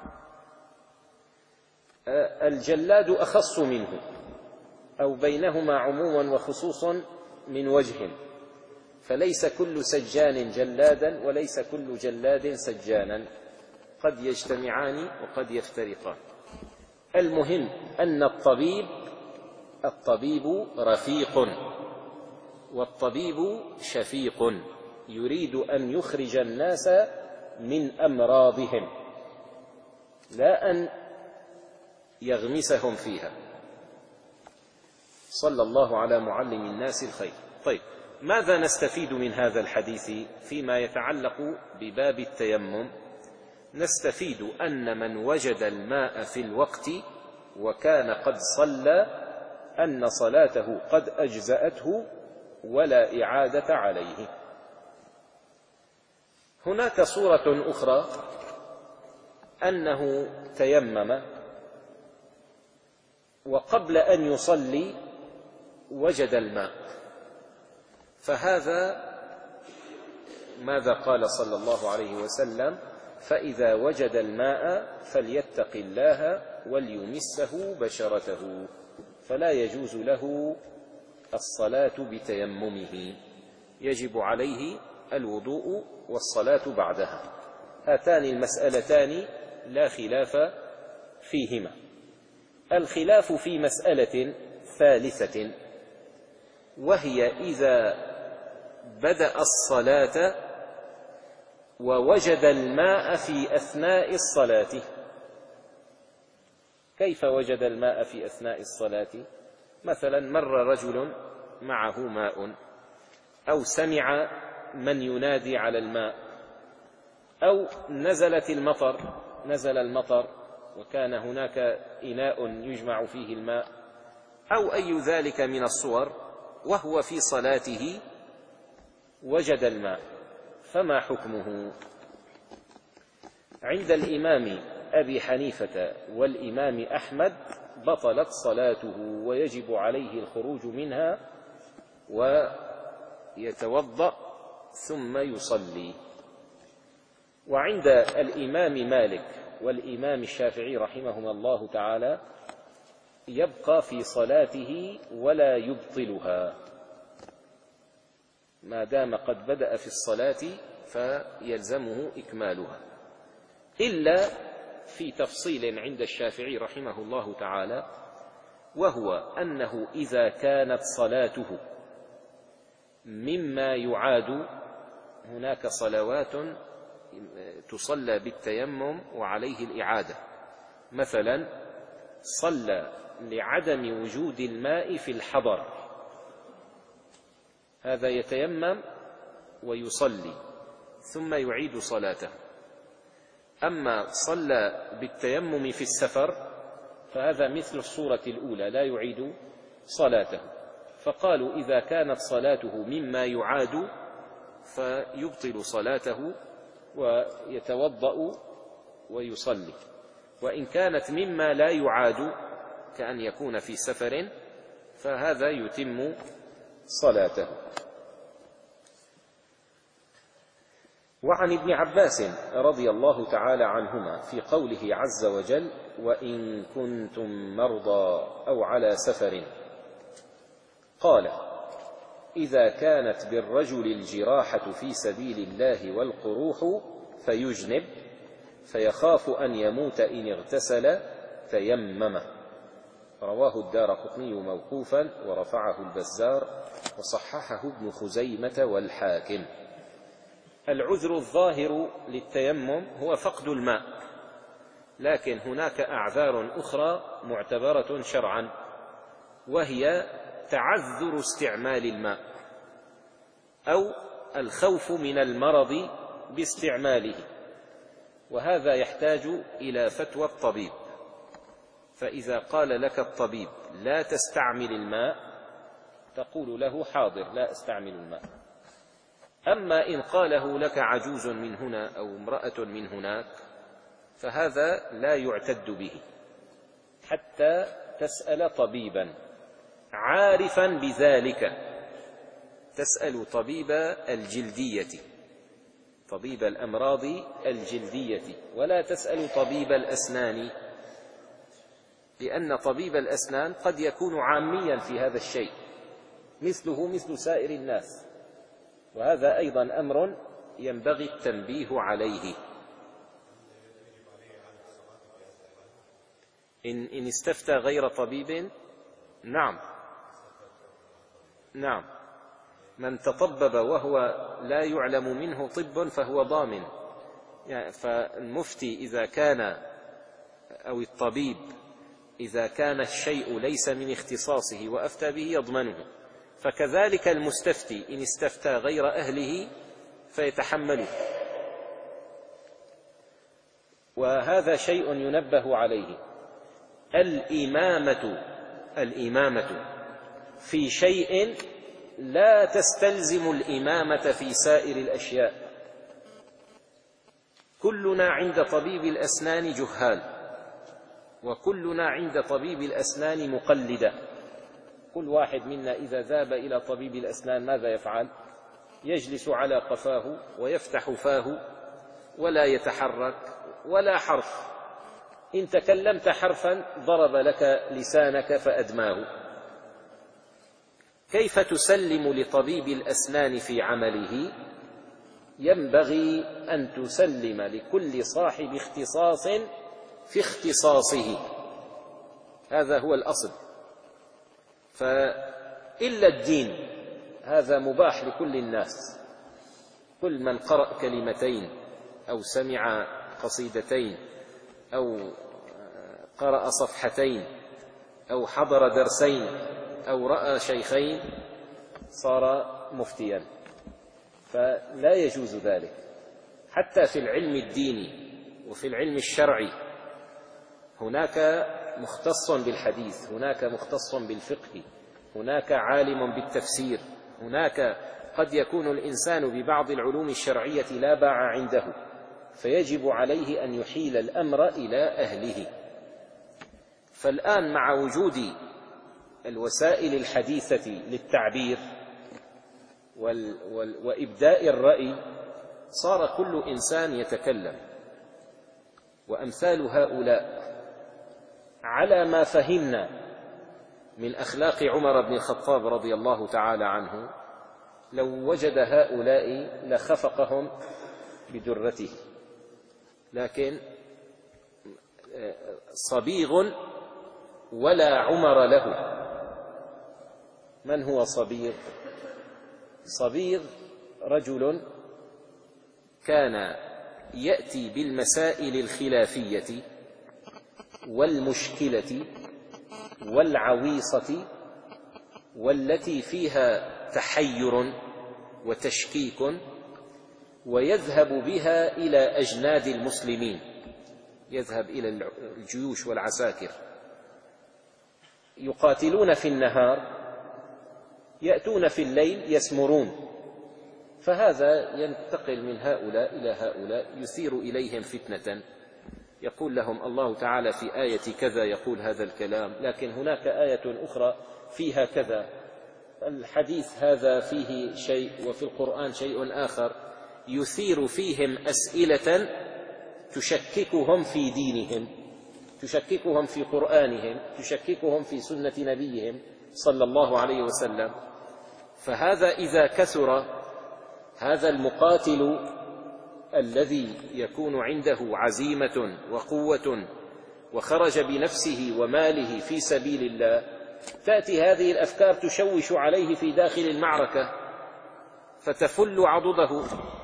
الجلاد أخص منه، أو بينهما عموما وخصوص من وجه، فليس كل سجان جلادا وليس كل جلاد سجانا، قد يجتمعان وقد يفترقان. المهم أن الطبيب الطبيب رفيق والطبيب شفيق، يريد أن يخرج الناس من أمراضهم لا أن يغمسهم فيها. صلى الله على معلم الناس الخير. طيب، ماذا نستفيد من هذا الحديث فيما يتعلق بباب التيمم؟ نستفيد أن من وجد الماء في الوقت وكان قد صلى أن صلاته قد أجزأته ولا إعادة عليه. هناك صورة أخرى أنه تيمم وقبل أن يصلي وجد الماء، فهذا ماذا قال صلى الله عليه وسلم؟ فإذا وجد الماء فليتق الله وليمسه بشرته، فلا يجوز له الصلاة بتيممه، يجب عليه الوضوء والصلاة بعدها. هاتان المسألتان لا خلاف فيهما. الخلاف في مسألة ثالثة، وهي إذا بدأ الصلاة ووجد الماء في أثناء الصلاة. كيف وجد الماء في أثناء الصلاة؟ مثلا مر رجل معه ماء، أو سمع من ينادي على الماء، أو نزلت المطر نزل المطر وكان هناك إناء يجمع فيه الماء، أو أي ذلك من الصور، وهو في صلاته وجد الماء، فما حكمه؟ عند الإمام أبي حنيفة والإمام أحمد بطلت صلاته ويجب عليه الخروج منها ويتوضأ ثم يصلي. وعند الإمام مالك والإمام الشافعي رحمهما الله تعالى يبقى في صلاته ولا يبطلها، ما دام قد بدأ في الصلاة فيلزمه إكمالها، إلا في تفصيل عند الشافعي رحمه الله تعالى، وهو أنه إذا كانت صلاته مما يعاد، هناك صلوات تصلى بالتيمم وعليه الإعادة، مثلا صلى لعدم وجود الماء في الحضر، هذا يتيمم ويصلي ثم يعيد صلاته. أما صلى بالتيمم في السفر فهذا مثل الصورة الأولى لا يعيد صلاته، فقالوا إذا كانت صلاته مما يعاد فيبطل صلاته ويتوضأ ويصلي، وإن كانت مما لا يعاد كأن يكون في سفر فهذا يتم صلاته. وعن ابن عباس رضي الله تعالى عنهما في قوله عز وجل: وإن كنتم مرضى أو على سفر، قال: إذا كانت بالرجل الجراحة في سبيل الله والقروح فيجنب فيخاف أن يموت إن اغتسل تيمم. رواه الدارقطني موقوفا ورفعه البزار وصححه ابن خزيمة والحاكم. العذر الظاهر للتيمم هو فقد الماء، لكن هناك أعذار أخرى معتبرة شرعا، وهي تعذر استعمال الماء أو الخوف من المرض باستعماله، وهذا يحتاج إلى فتوى الطبيب. فإذا قال لك الطبيب لا تستعمل الماء تقول له حاضر لا أستعمل الماء. أما إن قاله لك عجوز من هنا أو امرأة من هناك فهذا لا يعتد به حتى تسأل طبيبا عارفا بذلك، تسأل طبيب الجلدية، طبيب الأمراض الجلدية، ولا تسأل طبيب الأسنان، لأن طبيب الأسنان قد يكون عاميا في هذا الشيء مثله مثل سائر الناس، وهذا أيضا أمر ينبغي التنبيه عليه. إن, إن استفتى غير طبيب، نعم نعم من تطبب وهو لا يعلم منه طب فهو ضامن، يعني فالمفتي إذا كان أو الطبيب إذا كان الشيء ليس من اختصاصه وأفتى به يضمنه، فكذلك المستفتي إن استفتى غير أهله فيتحمله، وهذا شيء ينبه عليه. الإمامة الإمامة في شيء لا تستلزم الإمامة في سائر الأشياء. كلنا عند طبيب الأسنان جهال، وكلنا عند طبيب الأسنان مقلدة. كل واحد منا إذا ذهب إلى طبيب الأسنان ماذا يفعل؟ يجلس على قفاه ويفتح فاه ولا يتحرك ولا حرف، إن تكلمت حرفا ضرب لك لسانك فأدماه. كيف تسلم لطبيب الأسنان في عمله؟ ينبغي أن تسلم لكل صاحب اختصاص في اختصاصه، هذا هو الأصل. فإلا الدين هذا مباح لكل الناس، كل من قرأ كلمتين أو سمع قصيدتين أو قرأ صفحتين أو حضر درسين أو رأى شيخين صار مفتيا، فلا يجوز ذلك. حتى في العلم الديني وفي العلم الشرعي هناك مختص بالحديث، هناك مختص بالفقه، هناك عالم بالتفسير، هناك قد يكون الإنسان ببعض العلوم الشرعية لا باع عنده، فيجب عليه أن يحيل الأمر إلى أهله. فالآن مع وجود الوسائل الحديثة للتعبير وإبداء الرأي صار كل إنسان يتكلم. وأمثال هؤلاء على ما فهمنا من أخلاق عمر بن الخطاب رضي الله تعالى عنه، لو وجد هؤلاء لخفقهم بدرته. لكن صبيغ ولا عمر له. من هو صبيغ؟ صبيغ رجل كان يأتي بالمسائل الخلافية والمشكلة والعويصة والتي فيها تحير وتشكيك، ويذهب بها إلى أجناد المسلمين، يذهب إلى الجيوش والعساكر يقاتلون في النهار، يأتون في الليل يسمرون. فهذا ينتقل من هؤلاء إلى هؤلاء، يثير إليهم فتنة، يقول لهم الله تعالى في آية كذا يقول هذا الكلام، لكن هناك آية أخرى فيها كذا، الحديث هذا فيه شيء وفي القرآن شيء آخر، يثير فيهم أسئلة تشككهم في دينهم، تشككهم في قرآنهم، تشككهم في سنة نبيهم صلى الله عليه وسلم. فهذا إذا كثر هذا المقاتل الذي يكون عنده عزيمة وقوة وخرج بنفسه وماله في سبيل الله، تأتي هذه الأفكار تشوش عليه في داخل المعركة فتفل عضده.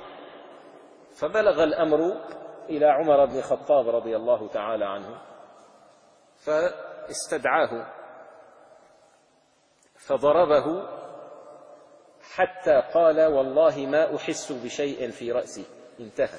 فبلغ الأمر إلى عمر بن الخطاب رضي الله تعالى عنه، فاستدعاه فضربه حتى قال والله ما أحس بشيء في رأسي. انتهى.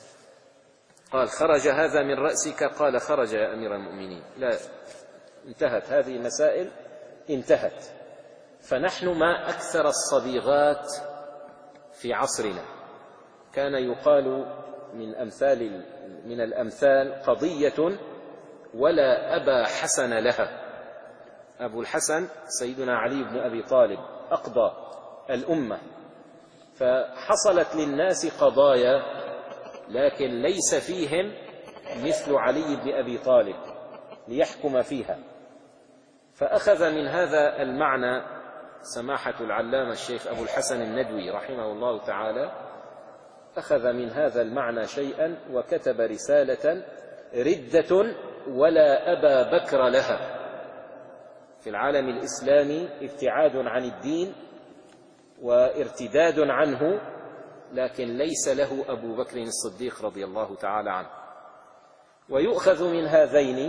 قال خرج هذا من رأسك؟ قال خرج يا أمير المؤمنين. لا، انتهت هذه المسائل، انتهت. فنحن ما أكثر الصبيغات في عصرنا. كان يقال من أمثال من الأمثال قضية ولا أبا حسن لها. أبو الحسن سيدنا علي بن أبي طالب أقضى الأمة، فحصلت للناس قضايا لكن ليس فيهم مثل علي بن أبي طالب ليحكم فيها. فأخذ من هذا المعنى سماحة العلامة الشيخ أبو الحسن الندوي رحمه الله تعالى، أخذ من هذا المعنى شيئا وكتب رسالة ردة ولا أبا بكر لها. في العالم الإسلامي ابتعاد عن الدين وارتداد عنه، لكن ليس له أبو بكر الصديق رضي الله تعالى عنه. ويؤخذ من هذين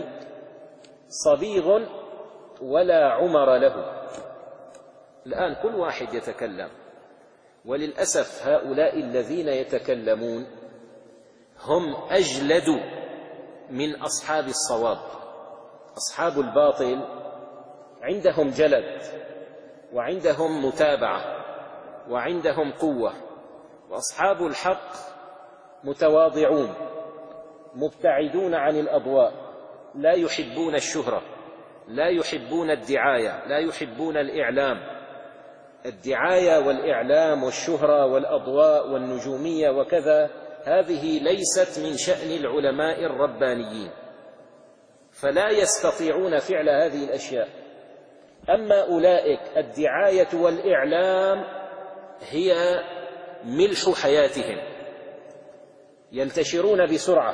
صبيغ ولا عمر له. الآن كل واحد يتكلم، وللأسف هؤلاء الذين يتكلمون هم أجلد من أصحاب الصواب. أصحاب الباطل عندهم جلد وعندهم متابعة وعندهم قوة، وأصحاب الحق متواضعون مبتعدون عن الأضواء، لا يحبون الشهرة، لا يحبون الدعاية، لا يحبون الإعلام. الدعاية والإعلام والشهرة والأضواء والنجومية وكذا، هذه ليست من شأن العلماء الربانيين، فلا يستطيعون فعل هذه الأشياء. أما أولئك الدعاية والإعلام هي ملح حياتهم، ينتشرون بسرعة.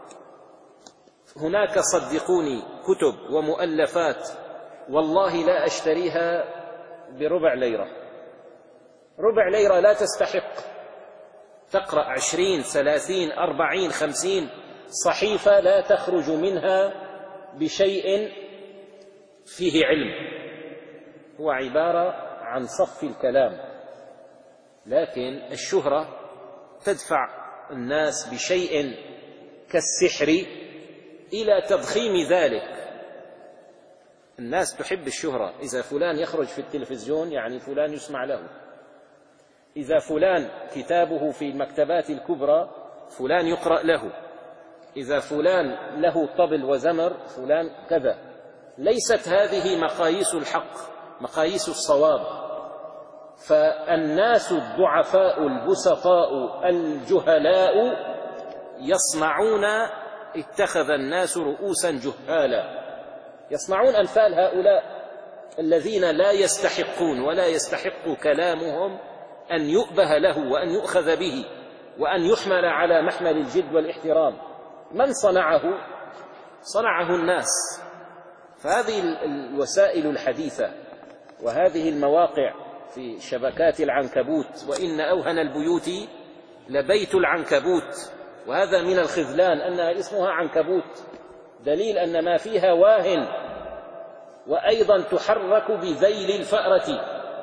هناك صدقوني كتب ومؤلفات والله لا أشتريها بربع ليرة، ربع ليرة لا تستحق. تقرأ عشرين ثلاثين أربعين خمسين صحيفة لا تخرج منها بشيء فيه علم، هو عبارة عن صف الكلام. لكن الشهرة تدفع الناس بشيء كالسحر إلى تضخيم ذلك. الناس تحب الشهرة، إذا فلان يخرج في التلفزيون يعني فلان يسمع له، إذا فلان كتابه في المكتبات الكبرى فلان يقرأ له، إذا فلان له طبل وزمر فلان كذا. ليست هذه مقاييس الحق، مقاييس الصواب. فالناس الضعفاء البسطاء الجهلاء يصنعون، اتخذ الناس رؤوسا جهالا، يصنعون أمثال هؤلاء الذين لا يستحقون ولا يستحق كلامهم أن يؤبه له وأن يؤخذ به وأن يحمل على محمل الجد والاحترام. من صنعه؟ صنعه الناس. فهذه الوسائل الحديثة وهذه المواقع في شبكات العنكبوت، وإن أوهن البيوت لبيت العنكبوت، وهذا من الخذلان أنها اسمها عنكبوت، دليل أن ما فيها واهن، وأيضا تحرك بذيل الفأرة،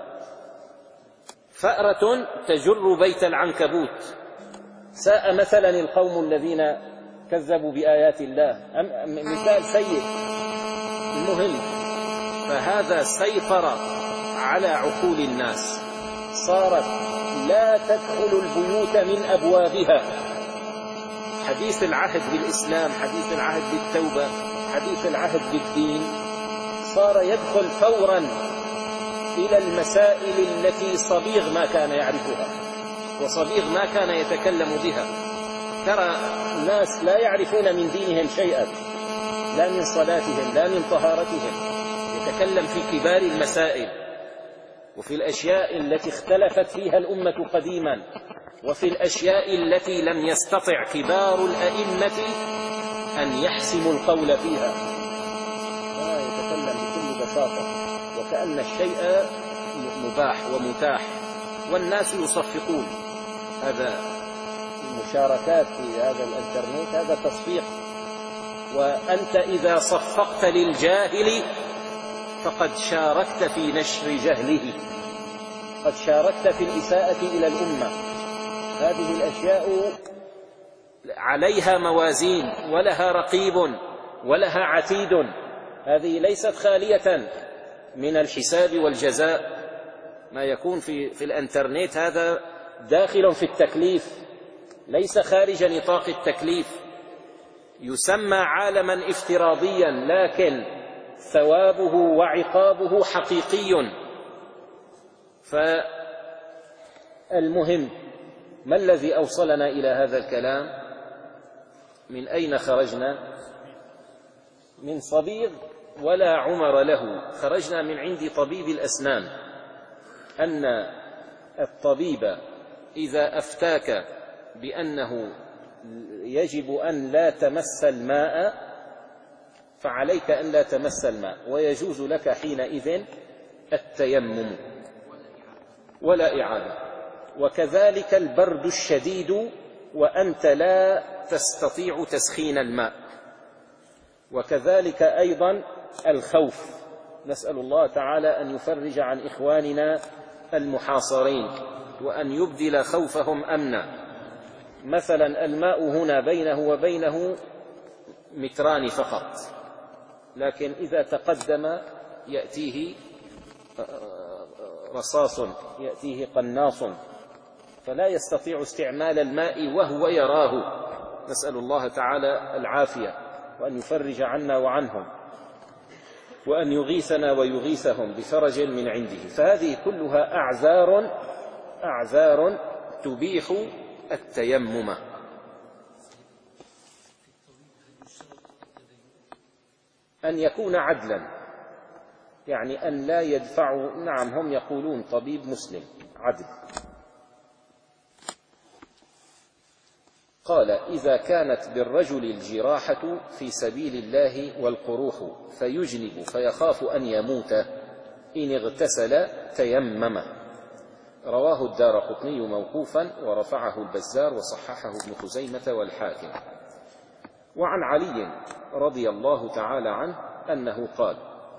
فأرة تجر بيت العنكبوت. ساء مثلا القوم الذين كذبوا بآيات الله، مثال سيء. المهم، فهذا سيطر على عقول الناس، صارت لا تدخل البيوت من أبوابها. حديث العهد بالإسلام، حديث العهد بالتوبة، حديث العهد بالدين، صار يدخل فورا إلى المسائل التي صبيغ ما كان يعرفها وصبيغ ما كان يتكلم بها. ترى الناس لا يعرفون من دينهم شيئا، لا من صلاتهم لا من طهارتهم، يتكلم في كبار المسائل وفي الأشياء التي اختلفت فيها الأمة قديما، وفي الأشياء التي لم يستطع كبار الأئمة أن يحسموا القول فيها. لا يتكلم بكل بساطة وكأن الشيء مباح ومتاح، والناس يصفقون. هذا المشاركات في هذا الانترنت هذا تصفيق، وأنت إذا صفقت للجاهل فقد شاركت في نشر جهله، قد شاركت في الإساءة إلى الأمة. هذه الأشياء عليها موازين ولها رقيب ولها عتيد، هذه ليست خالية من الحساب والجزاء. ما يكون في, في الانترنت هذا داخل في التكليف، ليس خارج نطاق التكليف، يسمى عالما افتراضيا لكن ثوابه وعقابه حقيقي. فالمهم، ما الذي أوصلنا إلى هذا الكلام؟ من أين خرجنا؟ من صبيغ ولا عمر له، خرجنا من عند طبيب الأسنان، أن الطبيب إذا أفتاك بأنه يجب أن لا تمس الماء فعليك أن لا تمس الماء، ويجوز لك حينئذ التيمم ولا إعادة. وكذلك البرد الشديد وأنت لا تستطيع تسخين الماء، وكذلك أيضا الخوف. نسأل الله تعالى أن يفرج عن إخواننا المحاصرين وأن يبدل خوفهم أمنا. مثلا الماء هنا بينه وبينه متران فقط، لكن إذا تقدم يأتيه رصاص، يأتيه قناص، فلا يستطيع استعمال الماء وهو يراه. نسأل الله تعالى العافية وأن يفرج عنا وعنهم وأن يغيثنا ويغيثهم بفرج من عنده. فهذه كلها أعذار أعذار تبيح التيمم. أن يكون عدلا، يعني أن لا يدفعوا. نعم، هم يقولون طبيب مسلم عدل. قال: إذا كانت بالرجل الجراحة في سبيل الله والقروح فيجنب فيخاف أن يموت إن اغتسل تيمم. رواه الدارقطني موقوفا ورفعه البزار وصححه ابن خزيمة والحاكم. وعن علي رضي الله تعالى عنه أنه قال: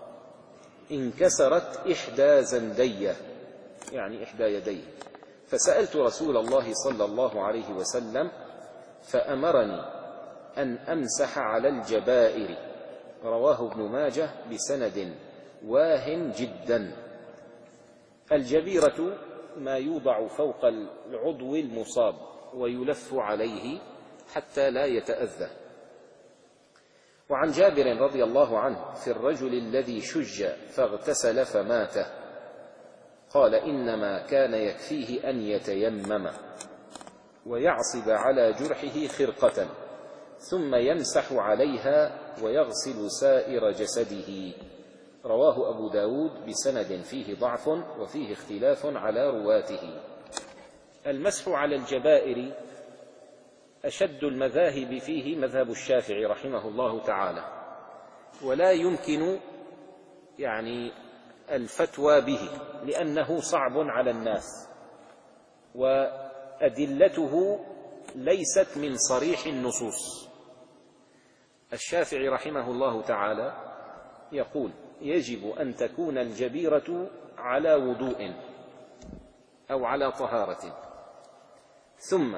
انكسرت إحدى زندي، يعني إحدى يديه، فسألت رسول الله صلى الله عليه وسلم فأمرني أن أمسح على الجبائر. رواه ابن ماجه بسند واهن جدا. الجبيرة ما يوضع فوق العضو المصاب ويلف عليه حتى لا يتأذى. وعن جابر رضي الله عنه في الرجل الذي شج فاغتسل فمات، قال إنما كان يكفيه أن يتيمم ويعصب على جرحه خرقة ثم يمسح عليها ويغسل سائر جسده. رواه أبو داود بسند فيه ضعف وفيه اختلاف على رواته. المسح على الجبائر أشد المذاهب فيه مذهب الشافعي رحمه الله تعالى، ولا يمكن يعني الفتوى به لأنه صعب على الناس، وأدلته ليست من صريح النصوص. الشافعي رحمه الله تعالى يقول يجب أن تكون الجبيرة على وضوء أو على طهارة، ثم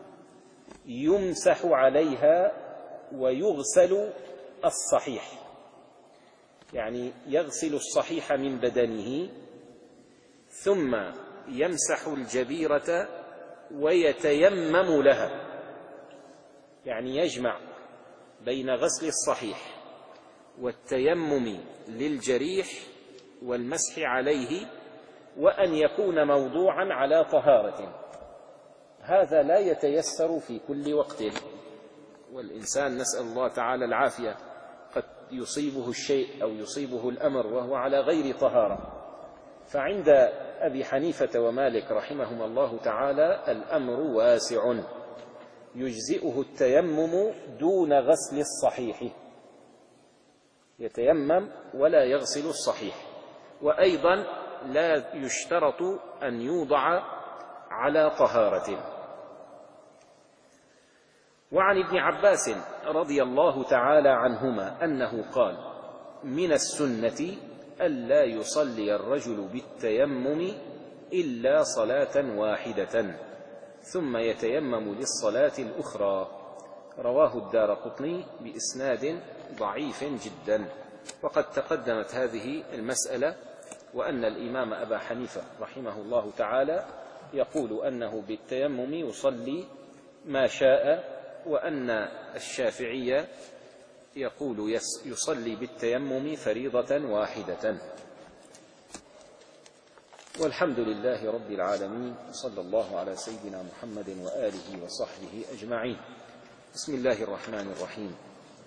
يمسح عليها ويغسل الصحيح، يعني يغسل الصحيح من بدنه ثم يمسح الجبيرة ويتيمم لها، يعني يجمع بين غسل الصحيح والتيمم للجريح والمسح عليه، وأن يكون موضوعا على طهارة. هذا لا يتيسر في كل وقت، والإنسان نسأل الله تعالى العافية قد يصيبه الشيء أو يصيبه الأمر وهو على غير طهارة. فعند أبي حنيفة ومالك رحمهما الله تعالى الأمر واسع، يجزئه التيمم دون غسل الصحيح، يتيمم ولا يغسل الصحيح. وأيضا لا يشترط أن يوضع على طهارة. وعن ابن عباس رضي الله تعالى عنهما أنه قال من السنة ألا يصلي الرجل بالتيمم إلا صلاة واحدة ثم يتيمم للصلاة الأخرى. رواه الدارقطني بإسناد ضعيف جدا. وقد تقدمت هذه المسألة، وأن الإمام أبا حنيفة رحمه الله تعالى يقول أنه بالتيمم يصلي ما شاء، وأن الشافعية يقول يصلي بالتيمم فريضة واحدة. والحمد لله رب العالمين، صلى الله على سيدنا محمد وآله وصحبه أجمعين. بسم الله الرحمن الرحيم.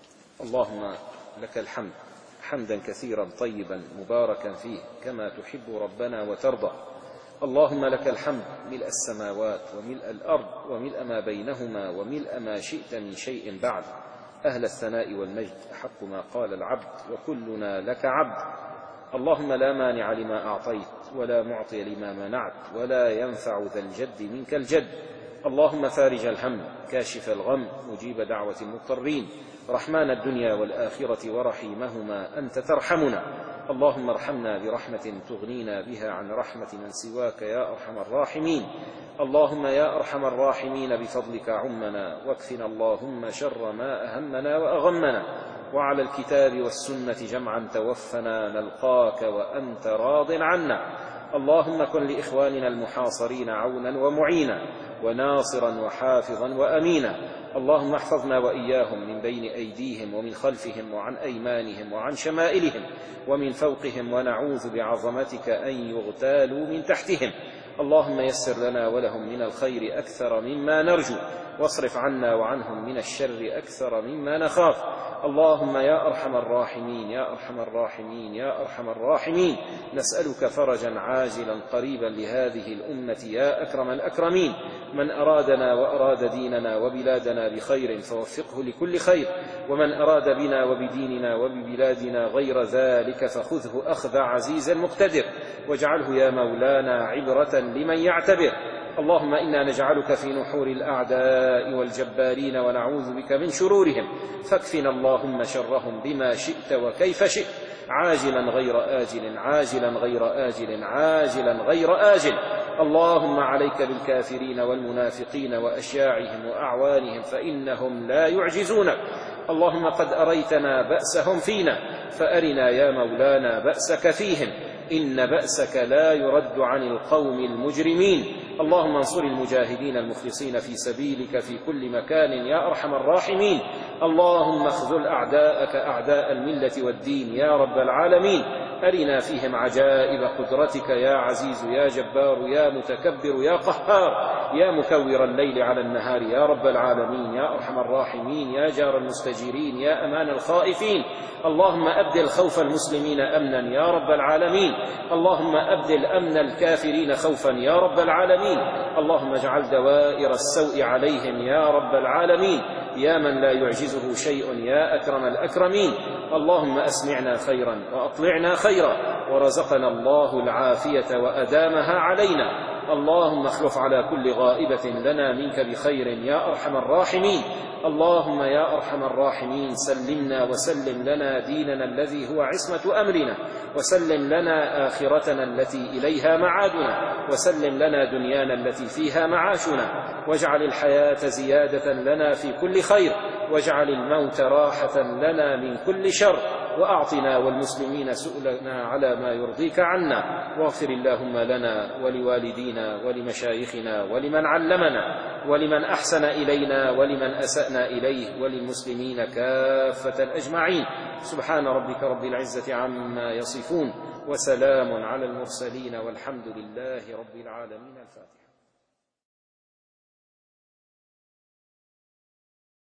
اللهم لك الحمد حمدا كثيرا طيبا مباركا فيه كما تحب ربنا وترضى. اللهم لك الحمد ملء السماوات وملء الأرض وملء ما بينهما وملء ما شئت من شيء بعد. أهل الثناء والمجد أحق ما قال العبد وكلنا لك عبد. اللهم لا مانع لما أعطيت ولا معطي لما منعت ولا ينفع ذا الجد منك الجد. اللهم فارج الهم كاشف الغم مجيب دعوة المضطرين رحمن الدنيا والآخرة ورحيمهما أنت ترحمنا. اللهم ارحمنا برحمة تغنينا بها عن رحمة من سواك يا أرحم الراحمين. اللهم يا أرحم الراحمين بفضلك عمنا، واكفنا اللهم شر ما أهمنا وأغمنا، وعلى الكتاب والسنة جمعا توفنا نلقاك وأنت راض عنا. اللهم كن لإخواننا المحاصرين عونا ومعينا وناصرا وحافظا وأمينا. اللهم احفظنا وإياهم من بين أيديهم ومن خلفهم وعن أيمانهم وعن شمائلهم ومن فوقهم، ونعوذ بعظمتك أن يغتالوا من تحتهم. اللهم يسر لنا ولهم من الخير أكثر مما نرجو، واصرف عنا وعنهم من الشر أكثر مما نخاف. اللهم يا أرحم الراحمين يا أرحم الراحمين يا أرحم الراحمين، نسألك فرجا عاجلا قريبا لهذه الأمة يا أكرم الأكرمين. من أرادنا وأراد ديننا وبلادنا بخير فوفقه لكل خير، ومن أراد بنا وبديننا وببلادنا غير ذلك فخذه أخذ عزيز مقتدر، واجعله يا مولانا عبرة لمن يعتبر. اللهم إنا نجعلك في نحور الأعداء والجبارين ونعوذ بك من شرورهم، فاكفنا اللهم شرهم بما شئت وكيف شئت، عاجلا غير آجل عاجلا غير آجل عاجلا غير آجل. اللهم عليك بالكافرين والمنافقين وأشياعهم وأعوانهم فإنهم لا يعجزونك. اللهم قد أريتنا بأسهم فينا، فأرنا يا مولانا بأسك فيهم، إن بأسك لا يرد عن القوم المجرمين. اللهم انصر المجاهدين المخلصين في سبيلك في كل مكان يا أرحم الراحمين. اللهم اخذل أعداءك أعداء الملة والدين يا رب العالمين. أرنا فيهم عجائب قدرتك يا عزيز يا جبار يا متكبر يا قهار يا مكور الليل على النهار يا رب العالمين يا أرحم الراحمين يا جار المستجيرين يا أمان الخائفين. اللهم أبدل خوف المسلمين أمنا يا رب العالمين. اللهم أبدل أمن الكافرين خوفا يا رب العالمين. اللهم اجعل دوائر السوء عليهم يا رب العالمين يا من لا يعجزه شيء يا أكرم الأكرمين. اللهم أسمعنا خيرا وأطلعنا خيرا ورزقنا الله العافية وأدامها علينا. اللهم اخلف على كل غائبة لنا منك بخير يا أرحم الراحمين. اللهم يا أرحم الراحمين سلمنا وسلم لنا ديننا الذي هو عصمة أمرنا، وسلم لنا آخرتنا التي إليها معادنا، وسلم لنا دنيانا التي فيها معاشنا، واجعل الحياة زيادة لنا في كل خير، واجعل الموت راحة لنا من كل شر، وأعطنا والمسلمين سؤلنا على ما يرضيك عنا. واغفر اللهم لنا ولوالدينا ولمشايخنا ولمن علمنا ولمن أحسن إلينا ولمن أسأنا إليه وللمسلمين كافة أجمعين. سبحان ربك رب العزة عما يصفون وسلام على المرسلين والحمد لله رب العالمين. الفاتحة.